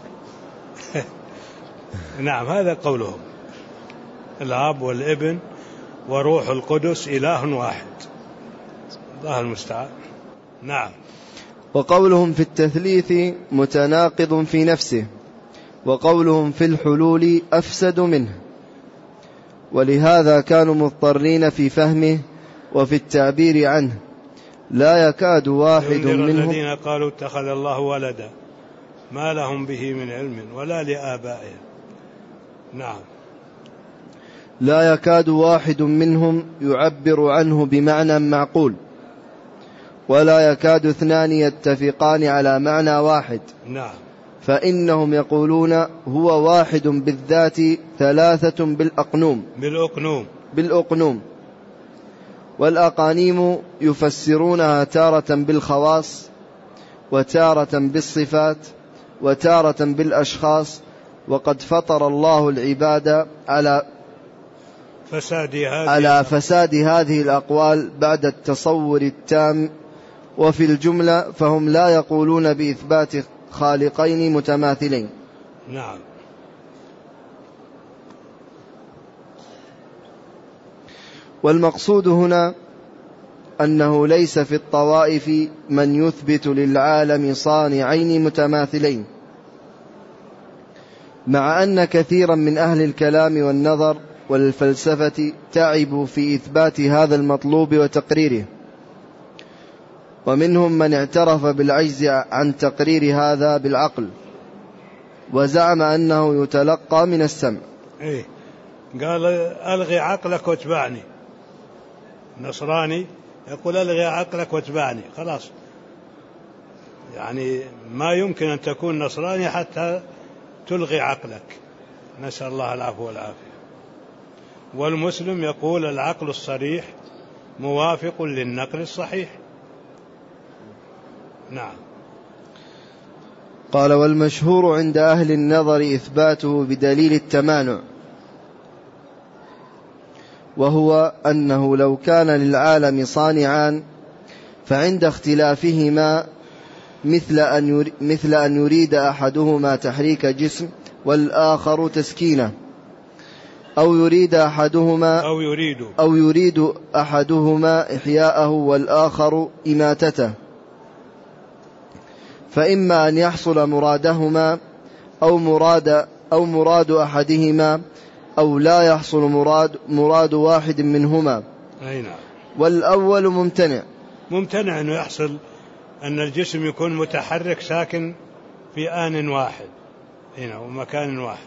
نعم، هذا قولهم، الأب والابن وروح القدس إله واحد. الله المستعان. نعم. وقولهم في التثليث متناقض في نفسه، وقولهم في الحلول أفسد منه، ولهذا كانوا مضطرين في فهمه وفي التعبير عنه. لا يكاد واحد منهم الذين قالوا اتخذ الله ولدا ما لهم به من علم ولا لآبائهم. نعم. لا يكاد واحد منهم يعبر عنه بمعنى معقول، ولا يكاد اثنان يتفقان على معنى واحد. نعم. فإنهم يقولون هو واحد بالذات ثلاثة بالأقنوم بالأقنوم بالأقنوم والأقانيم يفسرونها تارة بالخواص، وتارة بالصفات، وتارة بالأشخاص. وقد فطر الله العباد على فساد هذه على فساد هذه الأقوال بعد التصور التام. وفي الجملة فهم لا يقولون بإثبات خالقين متماثلين. نعم. والمقصود هنا أنه ليس في الطوائف من يثبت للعالم صانعين متماثلين، مع أن كثيرا من أهل الكلام والنظر والفلسفة تعبوا في إثبات هذا المطلوب وتقريره، ومنهم من اعترف بالعجز عن تقرير هذا بالعقل، وزعم أنه يتلقى من السمع. إيه؟ قال ألغي عقلك واتبعني. نصراني يقول ألغي عقلك واتبعني، خلاص، يعني ما يمكن أن تكون نصراني حتى تلغي عقلك، نسأل الله العفو والعافية. والمسلم يقول العقل الصريح موافق للنقل الصحيح. نعم. قال والمشهور عند أهل النظر إثباته بدليل التمانع، وهو أنه لو كان للعالم صانعان فعند اختلافهما مثل أن مثل أن يريد أحدهما تحريك جسم والآخر تسكينه، أو يريد أحدهما أو يريد أو يريد أحدهما إحياءه والآخر إماتته، فإما أن يحصل مرادهما أو مراد أو مراد أحدهما، أو لا يحصل مراد مراد واحد منهما. أي نعم. والأول ممتنع ممتنع أنه يحصل أن الجسم يكون متحرك ساكن في آن واحد هنا ومكان واحد.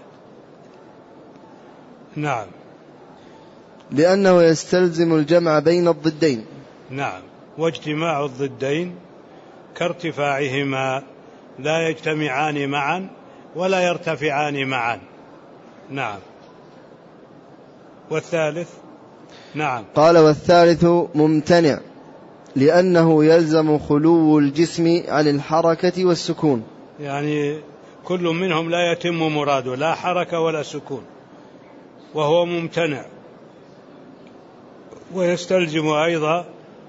نعم. لأنه يستلزم الجمع بين الضدين. نعم. واجتماع الضدين كارتفاعهما لا يجتمعان معا ولا يرتفعان معا. نعم. والثالث. نعم. قال والثالث ممتنع، لأنه يلزم خلو الجسم عن الحركة والسكون. يعني كل منهم لا يتم مراده، لا حركة ولا سكون، وهو ممتنع. ويستلزم أيضا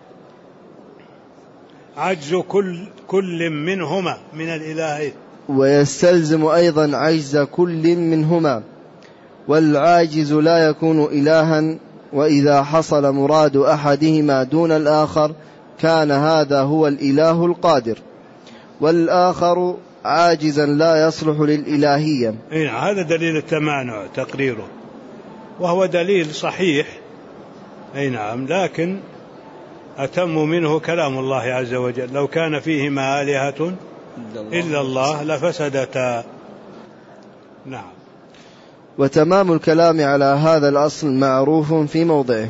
عجز كل, كل منهما من الإلهين ويستلزم أيضا عجز كل منهما، والعاجز لا يكون إلها، وإذا حصل مراد أحدهما دون الآخر كان هذا هو الإله القادر، والآخر عاجزا لا يصلح للإلهية. هذا دليل التمانع تقريره، وهو دليل صحيح، أي نعم، لكن أتم منه كلام الله عز وجل: لو كان فيهما آلهة إلا الله لفسدتا. نعم. وتمام الكلام على هذا الأصل معروف في موضعه.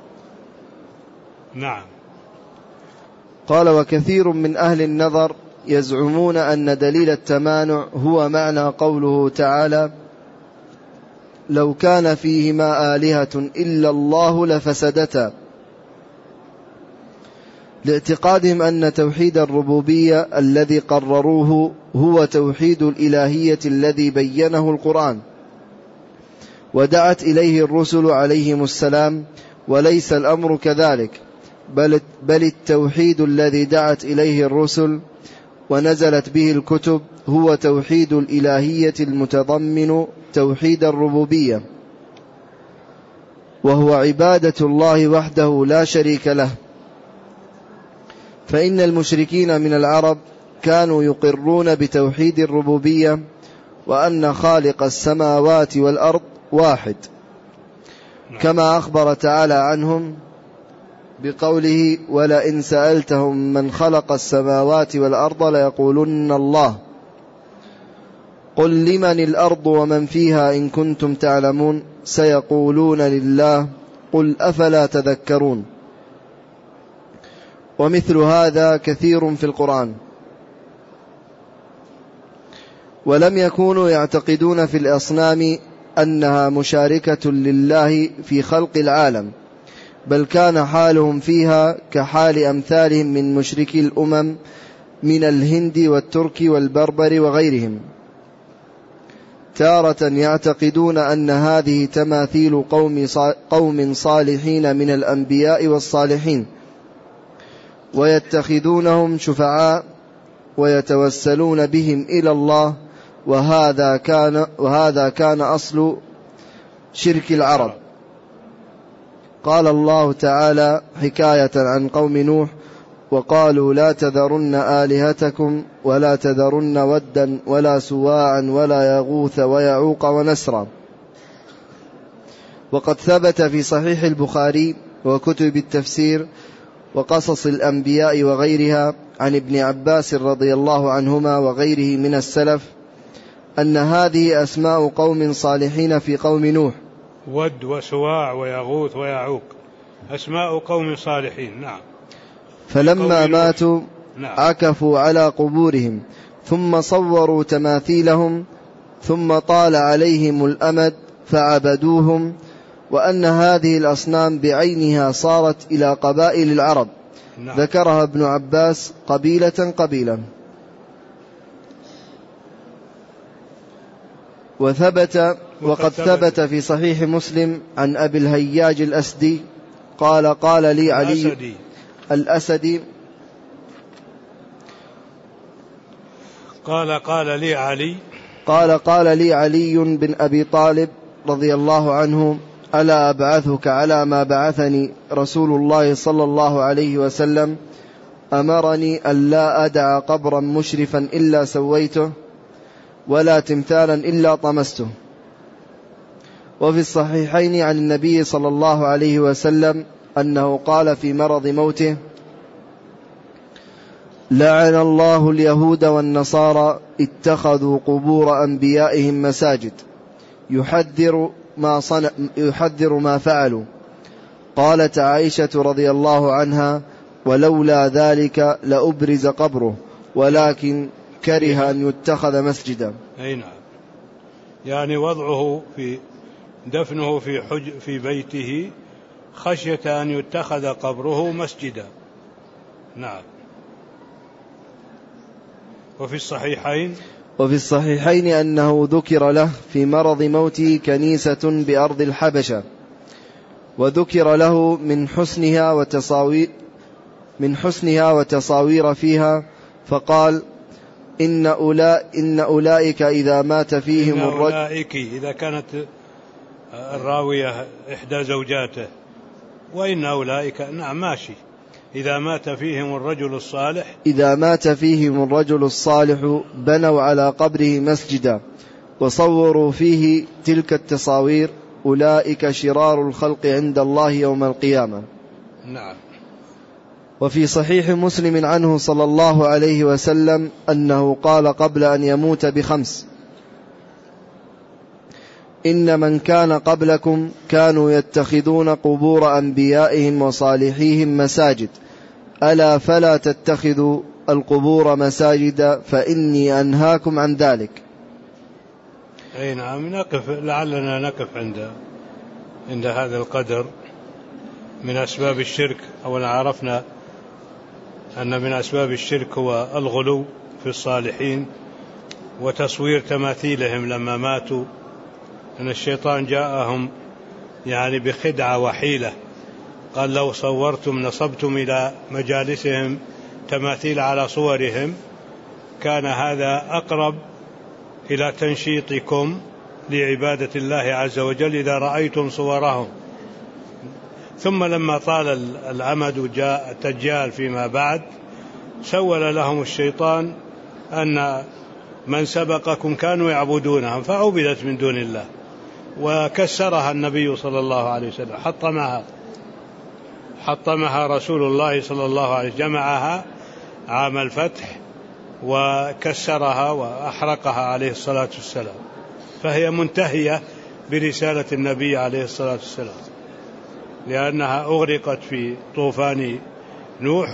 نعم. قال: وكثير من أهل النظر يزعمون أن دليل التمانع هو معنى قوله تعالى: لو كان فيهما آلهة إلا الله لفسدتا، لاعتقادهم أن توحيد الربوبية الذي قرروه هو توحيد الإلهية الذي بينه القرآن ودعت إليه الرسل عليهم السلام، وليس الأمر كذلك، بل, بل التوحيد الذي دعت إليه الرسل ونزلت به الكتب هو توحيد الإلهية المتضمن توحيد الربوبية، وهو عبادة الله وحده لا شريك له. فإن المشركين من العرب كانوا يقرون بتوحيد الربوبية، وأن خالق السماوات والأرض واحد، كما أخبر تعالى عنهم بقوله: ولئن سألتهم من خلق السماوات والأرض ليقولن الله قل لمن الأرض ومن فيها إن كنتم تعلمون سيقولون لله قل أفلا تذكرون. ومثل هذا كثير في القرآن. ولم يكونوا يعتقدون في الأصنام أنها مشاركة لله في خلق العالم، بل كان حالهم فيها كحال أمثالهم من مشركي الأمم من الهند والترك والبربر وغيرهم. تارة يعتقدون أن هذه تماثيل قوم صالحين من الأنبياء والصالحين، ويتخذونهم شفعاء ويتوسلون بهم إلى الله، وهذا كان, وهذا كان أصل شرك العرب. قال الله تعالى حكاية عن قوم نوح: وقالوا لا تذرن آلهتكم ولا تذرن ودا ولا سواعا ولا يغوث ويعوق ونسرا. وقد ثبت في صحيح البخاري وكتب التفسير وقصص الأنبياء وغيرها عن ابن عباس رضي الله عنهما وغيره من السلف أن هذه أسماء قوم صالحين في قوم نوح. ود وسواع ويغوث ويعوق أسماء قوم صالحين. نعم. فلما ماتوا نعم. عكفوا على قبورهم ثم صوروا تماثيلهم، ثم طال عليهم الأمد فعبدوهم، وأن هذه الأصنام بعينها صارت إلى قبائل العرب. نعم. ذكرها ابن عباس قبيلة قبيلة. وثبت وقد ثبت في صحيح مسلم عن أبي الهياج الأسدي قال قال لي علي الأسدي, الأسدي قال قال لي علي قال قال لي علي بن أبي طالب رضي الله عنه: ألا أبعثك على ما بعثني رسول الله صلى الله عليه وسلم؟ أمرني أن لا أدع قبرا مشرفا إلا سويته، ولا تمثالا إلا طمسته. وفي الصحيحين عن النبي صلى الله عليه وسلم أنه قال في مرض موته: لعن الله اليهود والنصارى اتخذوا قبور أنبيائهم مساجد، يحذر ما, صنع يحذر ما فعلوا. قالت عائشة رضي الله عنها: ولولا ذلك لأبرز قبره، ولكن كره أن يتخذ مسجدا. أي نعم. يعني وضعه في دفنه في, حج في بيته خشية أن يتخذ قبره مسجدا. نعم. وفي الصحيحين وفي الصحيحين أنه ذكر له في مرض موته كنيسة بأرض الحبشة، وذكر له من حسنها وتصاوير من حسنها وتصاوير فيها، فقال إن, أولا إن أولئك إذا مات فيهم إن الرجل أولئك إذا كانت الراوية إحدى زوجاته، وإن أولئك نعم ماشي، إذا مات فيهم الرجل الصالح إذا مات فيهم الرجل الصالح بنوا على قبره مسجدا وصوروا فيه تلك التصاوير، أولئك شرار الخلق عند الله يوم القيامة. نعم. وفي صحيح مسلم عنه صلى الله عليه وسلم أنه قال قبل أن يموت بخمس: إن من كان قبلكم كانوا يتخذون قبور أنبيائهم وصالحيهم مساجد، ألا فلا تتخذوا القبور مساجد فإني أنهاكم عن ذلك. أي نعم. نقف لعلنا نقف عند عند هذا القدر من أسباب الشرك. أولا عرفنا أن من أسباب الشرك هو الغلو في الصالحين وتصوير تماثيلهم لما ماتوا، أن الشيطان جاءهم يعني بخدعة وحيلة، قال لو صورتم نصبتم إلى مجالسهم تماثيل على صورهم كان هذا أقرب إلى تنشيطكم لعبادة الله عز وجل إذا رأيتم صورهم. ثم لما طال الأمد وجاء الدجال فيما بعد سول لهم الشيطان أن من سبقكم كانوا يعبدونهم فعبدت من دون الله، وكسرها النبي صلى الله عليه وسلم، حطمها حطمها رسول الله صلى الله عليه وسلم، جمعها عام الفتح وكسرها وأحرقها عليه الصلاة والسلام، فهي منتهية برسالة النبي عليه الصلاة والسلام، لأنها أغرقت في طوفان نوح،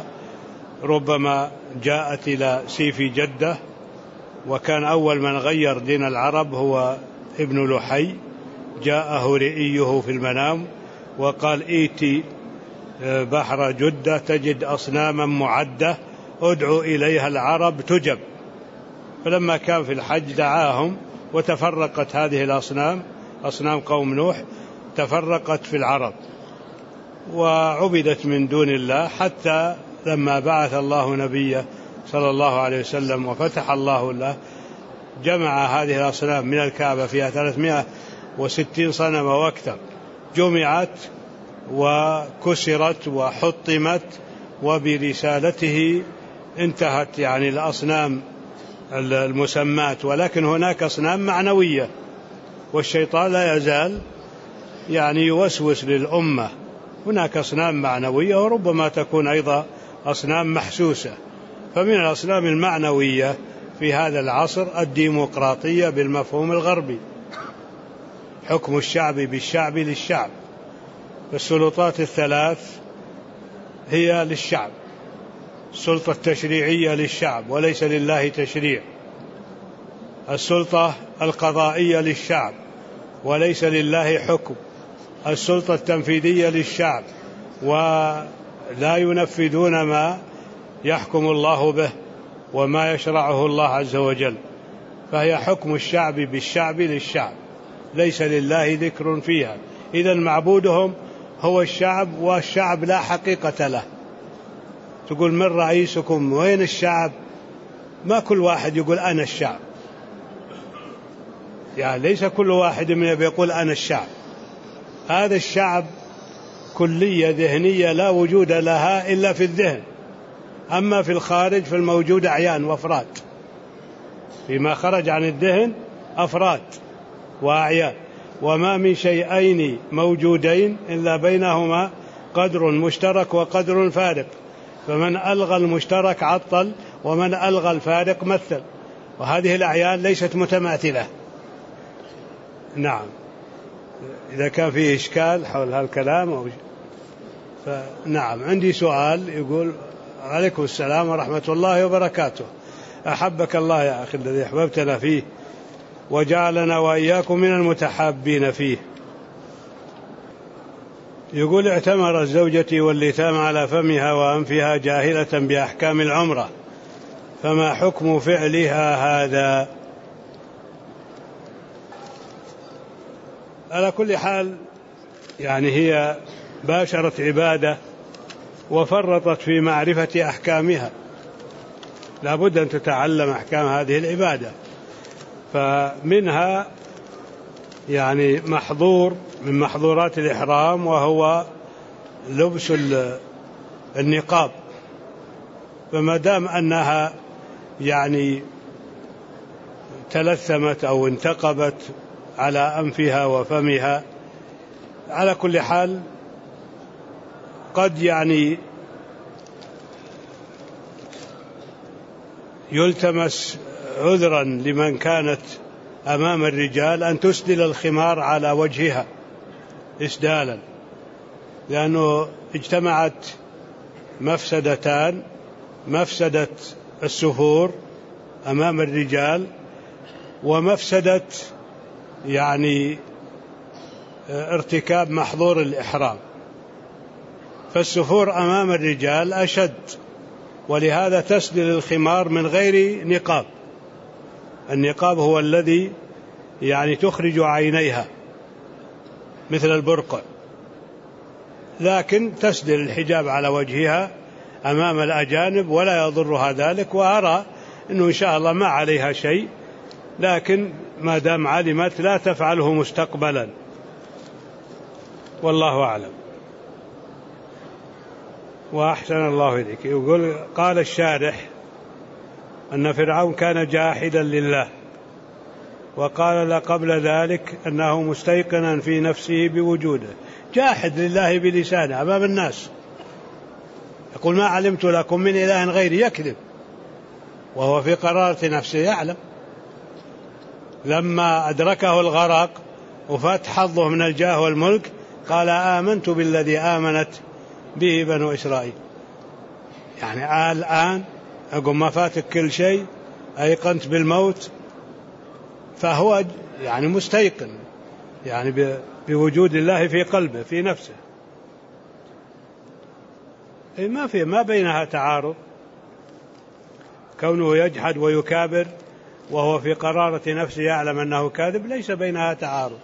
وربما جاءت إلى سيف جدة. وكان أول من غير دين العرب هو ابن لحي، جاءه رئيه في المنام وقال إيتي بحر جدة تجد أصناما معدة ادعو إليها العرب تجب. فلما كان في الحج دعاهم وتفرقت هذه الأصنام، أصنام قوم نوح، تفرقت في العرب وعبدت من دون الله، حتى لما بعث الله نبيه صلى الله عليه وسلم وفتح الله له جمع هذه الأصنام من الكعبة، فيها ثلاثمائة وستين صنم واكثر، جمعت وكسرت وحطمت، وبرسالته انتهت يعني الأصنام المسمات. ولكن هناك أصنام معنوية، والشيطان لا يزال يعني يوسوس للأمة، هناك أصنام معنوية وربما تكون أيضا أصنام محسوسة. فمن الأصنام المعنوية في هذا العصر الديمقراطية بالمفهوم الغربي، حكم الشعب بالشعب للشعب، السلطات الثلاث هي للشعب، السلطة التشريعية للشعب وليس لله تشريع، السلطة القضائية للشعب وليس لله حكم، السلطة التنفيذية للشعب ولا ينفذون ما يحكم الله به وما يشرعه الله عز وجل، فهي حكم الشعب بالشعب للشعب، ليس لله ذكر فيها. إذن معبودهم هو الشعب، والشعب لا حقيقة له. تقول من رئيسكم؟ وين الشعب؟ ما كل واحد يقول أنا الشعب، يعني ليس كل واحد من يقول أنا الشعب، هذا الشعب كلية ذهنية لا وجود لها إلا في الذهن، أما في الخارج فالموجود أعيان وأفراد، فيما خرج عن الذهن أفراد وأعيان، وما من شيئين موجودين إلا بينهما قدر مشترك وقدر فارق، فمن ألغى المشترك عطل ومن ألغى الفارق مثل، وهذه الأعيان ليست متماثلة. نعم. إذا كان فيه إشكال حول هالكلام أو فنعم. عندي سؤال يقول: عليكم السلام ورحمة الله وبركاته، أحبك الله يا أخي الذي أحببتنا فيه وجعلنا وإياكم من المتحابين فيه. يقول: اعتمرت زوجتي واللثام على فمها وأنفها جاهلة بأحكام العمرة، فما حكم فعلها هذا؟ على كل حال يعني هي باشرت عبادة وفرطت في معرفة أحكامها، لا بد أن تتعلم أحكام هذه العبادة. فمنها يعني محظور من محظورات الإحرام وهو لبس النقاب، فما دام أنها يعني تلثمت أو انتقبت على أنفها وفمها، على كل حال قد يعني يلتمس عذرا لمن كانت أمام الرجال أن تسدل الخمار على وجهها إسدالا، لأنه اجتمعت مفسدتان: مفسدة السفور أمام الرجال، ومفسدة يعني ارتكاب محظور الإحرام. فالسفور أمام الرجال أشد، ولهذا تسدل الخمار من غير نقاب. النقاب هو الذي يعني تخرج عينيها مثل البرقع، لكن تسدل الحجاب على وجهها أمام الأجانب ولا يضرها ذلك، وأرى أنه إن شاء الله ما عليها شيء، لكن ما دام علمت لا تفعله مستقبلا، والله أعلم. وأحسن الله إليك. يقول: قال الشارح أن فرعون كان جاحدا لله، وقال قبل ذلك أنه مستيقنا في نفسه بوجوده. جاحد لله بلسانه أمام الناس، يقول: ما علمت لكم من إله غيري، يكذب وهو في قرارة نفسه يعلم. لما أدركه الغرق وفات حظه من الجاه والملك قال: آمنت بالذي آمنت به بنو إسرائيل. يعني الآن أقول ما فاتك كل شيء، أيقنت بالموت، فهو يعني مستيقن يعني بوجود الله في قلبه في نفسه. ما في ما بينها تعارض، كونه يجحد ويكابر وهو في قرارة نفسه يعلم أنه كاذب، ليس بينها تعارض.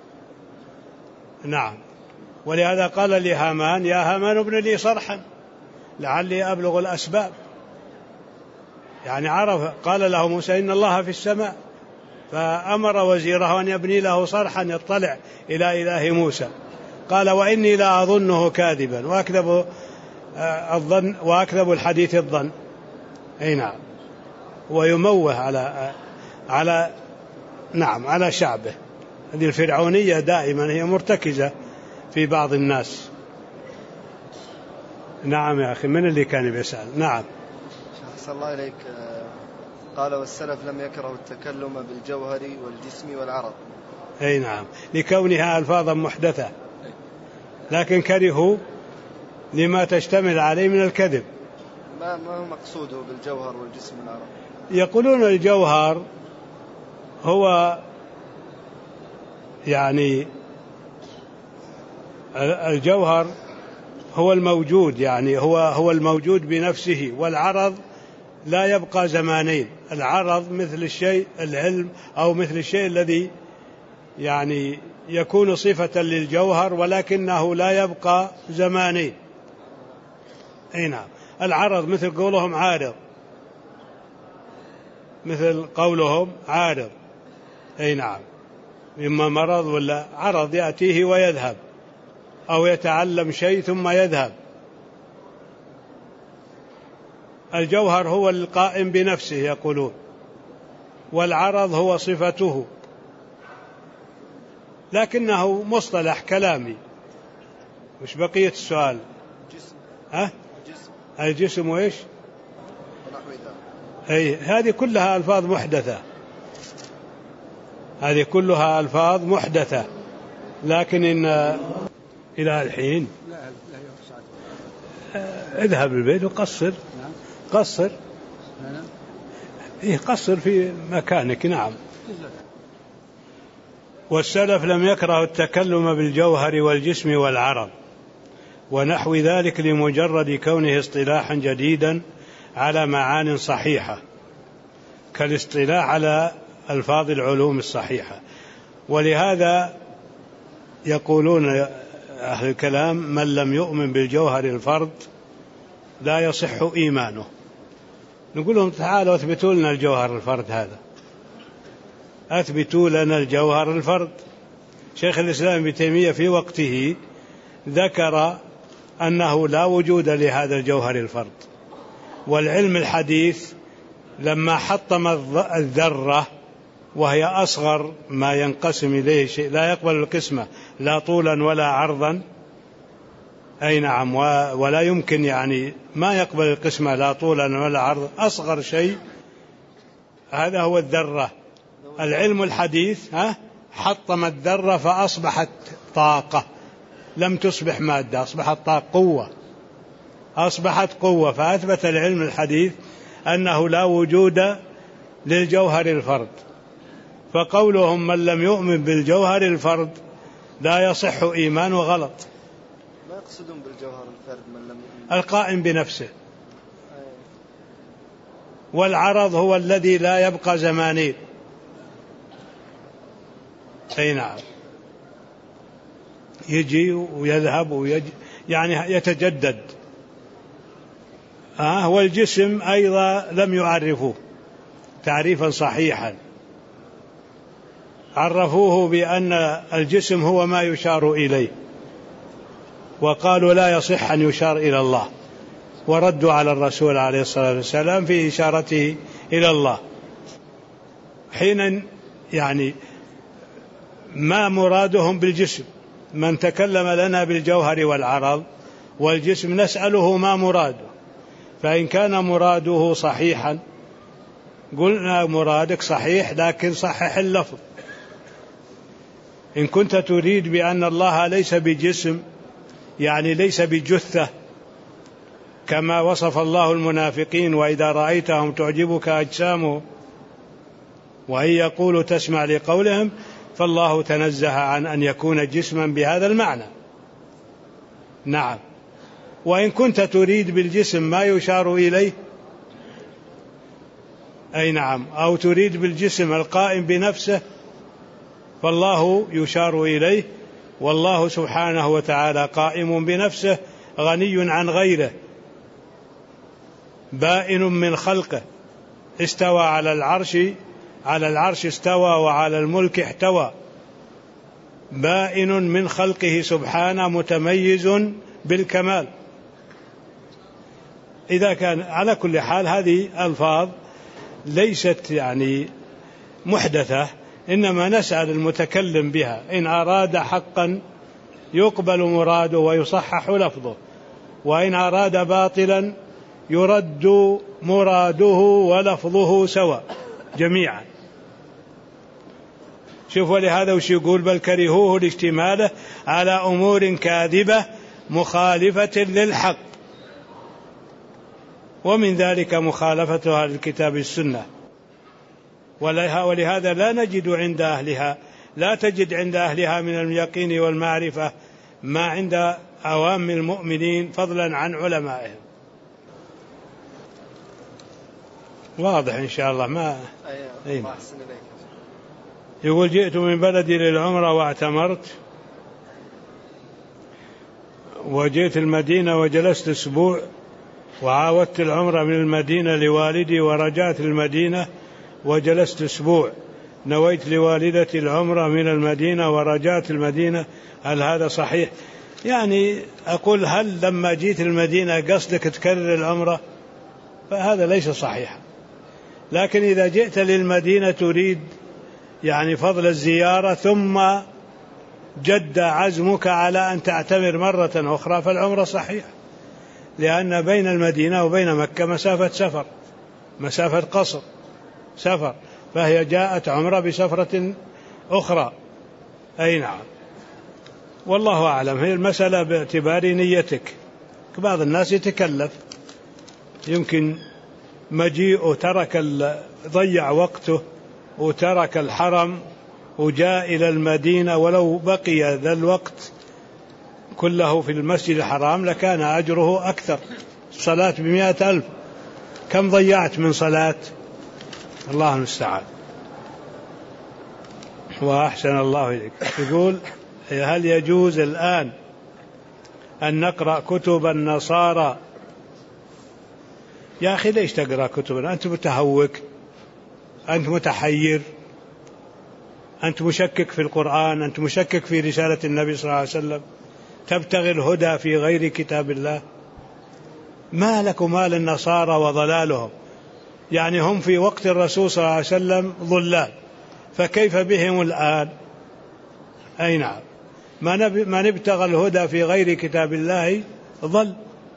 نعم. ولهذا قال لهامان: يا هامان ابن لي صرحا لعلي أبلغ الأسباب. يعني عرف. قال له موسى: إن الله في السماء، فأمر وزيره أن يبني له صرحا يطلع إلى إله موسى. قال: وإني لا أظنه كاذبا، وأكذب الظن وأكذب الحديث الظن. أي نعم. ويموه على على نعم على شعبه. هذه الفرعونية دائما هي مرتكزة في بعض الناس. نعم يا أخي، من اللي كان بيسأل؟ نعم. أحسن الله إليك. قال: والسلف لم يكرهوا التكلم بالجوهر والجسم والعرض. أي نعم، لكونها ألفاظا محدثة، لكن كرهوا لما تشتمل عليه من الكذب. ما ما هو مقصوده بالجوهر والجسم والعرض؟ يقولون الجوهر هو يعني الجوهر هو الموجود، يعني هو هو الموجود بنفسه، والعرض لا يبقى زمانين. العرض مثل الشيء العلم أو مثل الشيء الذي يعني يكون صفة للجوهر ولكنه لا يبقى زمانين. أي نعم. العرض مثل قولهم عارض، مثل قولهم عارض. أي نعم. إما مرض ولا عرض يأتيه ويذهب، أو يتعلم شيء ثم يذهب. الجوهر هو القائم بنفسه يقولون، والعرض هو صفته، لكنه مصطلح كلامي. وش بقية السؤال؟ جسم. ها؟ جسم. الجسم وإيش؟ أي هذه كلها ألفاظ محدثة، هذه كلها ألفاظ محدثة، لكن إن إلى الحين اذهب البيت وقصر. قصر. إيه قصر في مكانك. نعم. والسلف لم يكرهوا التكلم بالجوهر والجسم والعرض. ونحو ذلك لمجرد كونه اصطلاحا جديدا على معان صحيحة كالاصطلاح على ألفاظ العلوم الصحيحة. ولهذا يقولون أهل الكلام من لم يؤمن بالجوهر الفرد لا يصح إيمانه. نقول لهم تعالوا اثبتوا لنا الجوهر الفرد هذا، أثبتوا لنا الجوهر الفرد. شيخ الإسلام ابن تيمية في وقته ذكر أنه لا وجود لهذا الجوهر الفرد، والعلم الحديث لما حطم الذرة وهي أصغر ما ينقسم إليه شيء لا يقبل القسمة لا طولا ولا عرضا، أي نعم، ولا يمكن يعني ما يقبل القسمة لا طولا ولا عرضا، أصغر شيء هذا هو الذرة. العلم الحديث ها حطم الذرة فأصبحت طاقة، لم تصبح مادة، أصبحت طاقة، قوة، أصبحت قوة. فأثبت العلم الحديث أنه لا وجود للجوهر الفرد. فقولهم من لم يؤمن بالجوهر الفرد لا يصح إيمانه غلط. ما يقصدون بالجوهر الفرد من لم يؤمن؟ القائم بنفسه. والعرض هو الذي لا يبقى زمانين. أي نعم، يجي ويذهب ويجي يعني يتجدد. آه والجسم أيضا لم يعرفوه تعريفا صحيحا، عرفوه بأن الجسم هو ما يشار إليه، وقالوا لا يصح أن يشار إلى الله، وردوا على الرسول عليه الصلاة والسلام في إشارته إلى الله. حين يعني ما مرادهم بالجسم؟ من تكلم لنا بالجوهر والعرض والجسم نسأله ما مراده، فإن كان مراده صحيحا قلنا مرادك صحيح لكن صحح اللفظ. إن كنت تريد بأن الله ليس بجسم يعني ليس بجثة كما وصف الله المنافقين وإذا رأيتهم تعجبك أجسامهم وإن يقولوا تسمع لقولهم، فالله تنزه عن أن يكون جسما بهذا المعنى. نعم. وإن كنت تريد بالجسم ما يشار إليه، أي نعم، أو تريد بالجسم القائم بنفسه، فالله يشار إليه، والله سبحانه وتعالى قائم بنفسه غني عن غيره بائن من خلقه، استوى على العرش، على العرش استوى وعلى الملك احتوى، بائن من خلقه سبحانه متميز بالكمال. إذا كان على كل حال هذه ألفاظ ليست يعني محدثة، إنما نسأل المتكلم بها إن أراد حقا يقبل مراده ويصحح لفظه، وإن أراد باطلا يرد مراده ولفظه سواء جميعا. شوف، ولهذا وش يقول؟ بل كرهوه لاشتماله على أمور كاذبة مخالفة للحق، ومن ذلك مخالفتها للكتاب السنة. ولهذا لا نجد عند أهلها، لا تجد عند أهلها من اليقين والمعرفة ما عند عوام المؤمنين فضلا عن علمائهم. واضح إن شاء الله. ما أيوة. يقول جئت من بلدي للعمرة واعتمرت، وجئت المدينة وجلست أسبوع، وعاودت العمرة من المدينة لوالدي ورجعت المدينة وجلست أسبوع، نويت لوالدتي العمرة من المدينة ورجعت المدينة، هل هذا صحيح؟ يعني أقول هل لما جيت المدينة قصدك تكرر العمرة؟ فهذا ليس صحيحا. لكن إذا جئت للمدينة تريد يعني فضل الزيارة ثم جد عزمك على أن تعتمر مرة أخرى فالعمرة صحيحة، لأن بين المدينة وبين مكة مسافة سفر، مسافة قصر سفر، فهي جاءت عمرة بسفرة أخرى. أي نعم. والله أعلم. هي المسألة باعتبار نيتك. بعض الناس يتكلف، يمكن مجيء ترك ضيع وقته وترك الحرم وجاء إلى المدينة ولو بقي ذا الوقت كله في المسجد الحرام لكان أجره أكثر. صلاة بمئة ألف، كم ضيعت من صلاة؟ الله المستعان. وأحسن الله إليك. يقول هل يجوز الآن أن نقرأ كتب النصارى؟ يا أخي ليش تقرأ كتبنا؟ أنت متهوك، أنت متحير، أنت مشكك في القرآن، أنت مشكك في رسالة النبي صلى الله عليه وسلم، تبتغي الهدى في غير كتاب الله. ما لك مال النصارى وضلالهم؟ يعني هم في وقت الرسول صلى الله عليه وسلم ضلال، فكيف بهم الآن؟ أي نعم، ما نبتغى الهدى في غير كتاب الله ضل.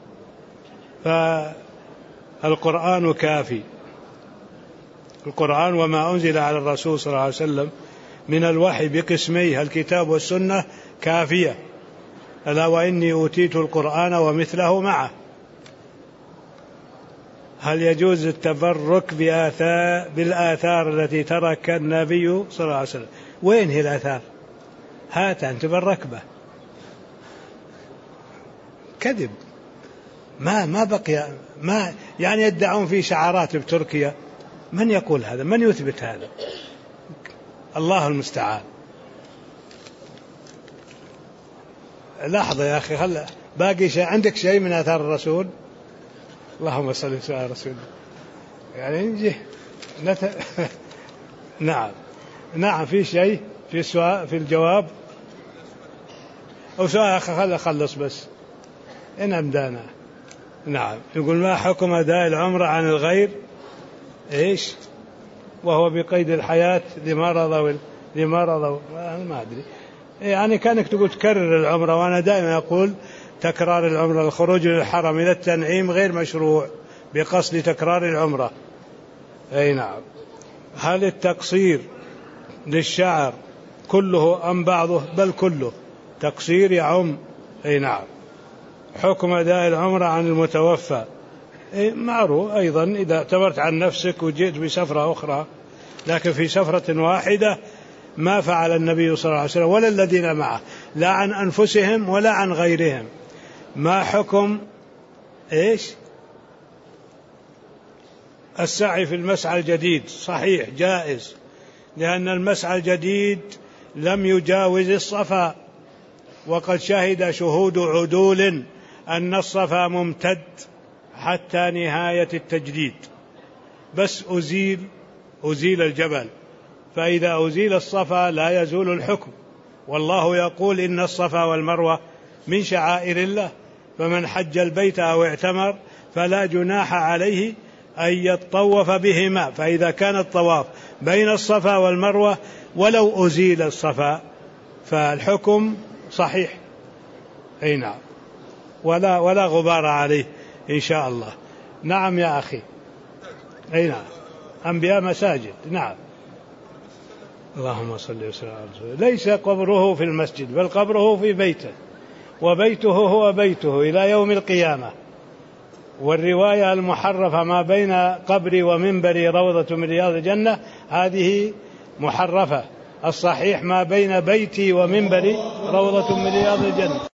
فالقرآن كافي، القرآن وما أنزل على الرسول صلى الله عليه وسلم من الوحي بقسميه الكتاب والسنة كافية. ألا وإني أوتيت القرآن ومثله معه. هل يجوز التبرك بآثار بالآثار التي ترك النبي صلى الله عليه وسلم؟ وين هي الآثار؟ هات أن تبرك به. كذب، ما ما بقي، ما يعني يدعون في شعارات بتركيا. من يقول هذا؟ من يثبت هذا؟ الله المستعان. لحظة يا أخي، خل باقي شيء. عندك شيء من آثار الرسول؟ اللهم صل على رسول. يعني نجي نت... نعم نعم في شيء في السؤال في الجواب أو سؤال يا أخي؟ خل أخلص بس إن أمدانا. نعم. يقول ما حكم أداء العمرة عن الغير إيش وهو بقيد الحياة لمرض لمرض ما أدري، يعني كانك تقول تكرر العمرة، وأنا دائما أقول تكرار العمرة، الخروج للحرم إلى التنعيم غير مشروع بقصد تكرار العمرة. أي نعم. هل التقصير للشعر كله أم بعضه؟ بل كله تقصير يعم. أي نعم. حكم أداء العمرة عن المتوفى معروف أيضا إذا اعتبرت عن نفسك وجئت بسفرة أخرى، لكن في سفرة واحدة ما فعل النبي صلى الله عليه وسلم ولا الذين معه، لا عن أنفسهم ولا عن غيرهم. ما حكم إيش السعي في المسعى الجديد؟ صحيح جائز، لأن المسعى الجديد لم يجاوز الصفا، وقد شهد شهود عدول أن الصفا ممتد حتى نهاية التجديد، بس أزيل أزيل الجبل، فإذا أزيل الصفا لا يزول الحكم. والله يقول إن الصفا والمروة من شعائر الله، فمن حج البيت أو اعتمر فلا جناح عليه أن يطوف بهما. فإذا كان الطواف بين الصفا والمروة ولو أزيل الصفا فالحكم صحيح. أي نعم، ولا ولا غبار عليه إن شاء الله. نعم يا أخي. أي نعم. أنبياء مساجد. نعم. اللهم صل وسلم على رسوله. ليس قبره في المسجد، بل قبره في بيته، وبيته هو بيته إلى يوم القيامة. والرواية المحرفة ما بين قبري ومنبري روضة من رياض الجنة هذه محرفة. الصحيح ما بين بيتي ومنبري روضة من رياض الجنة.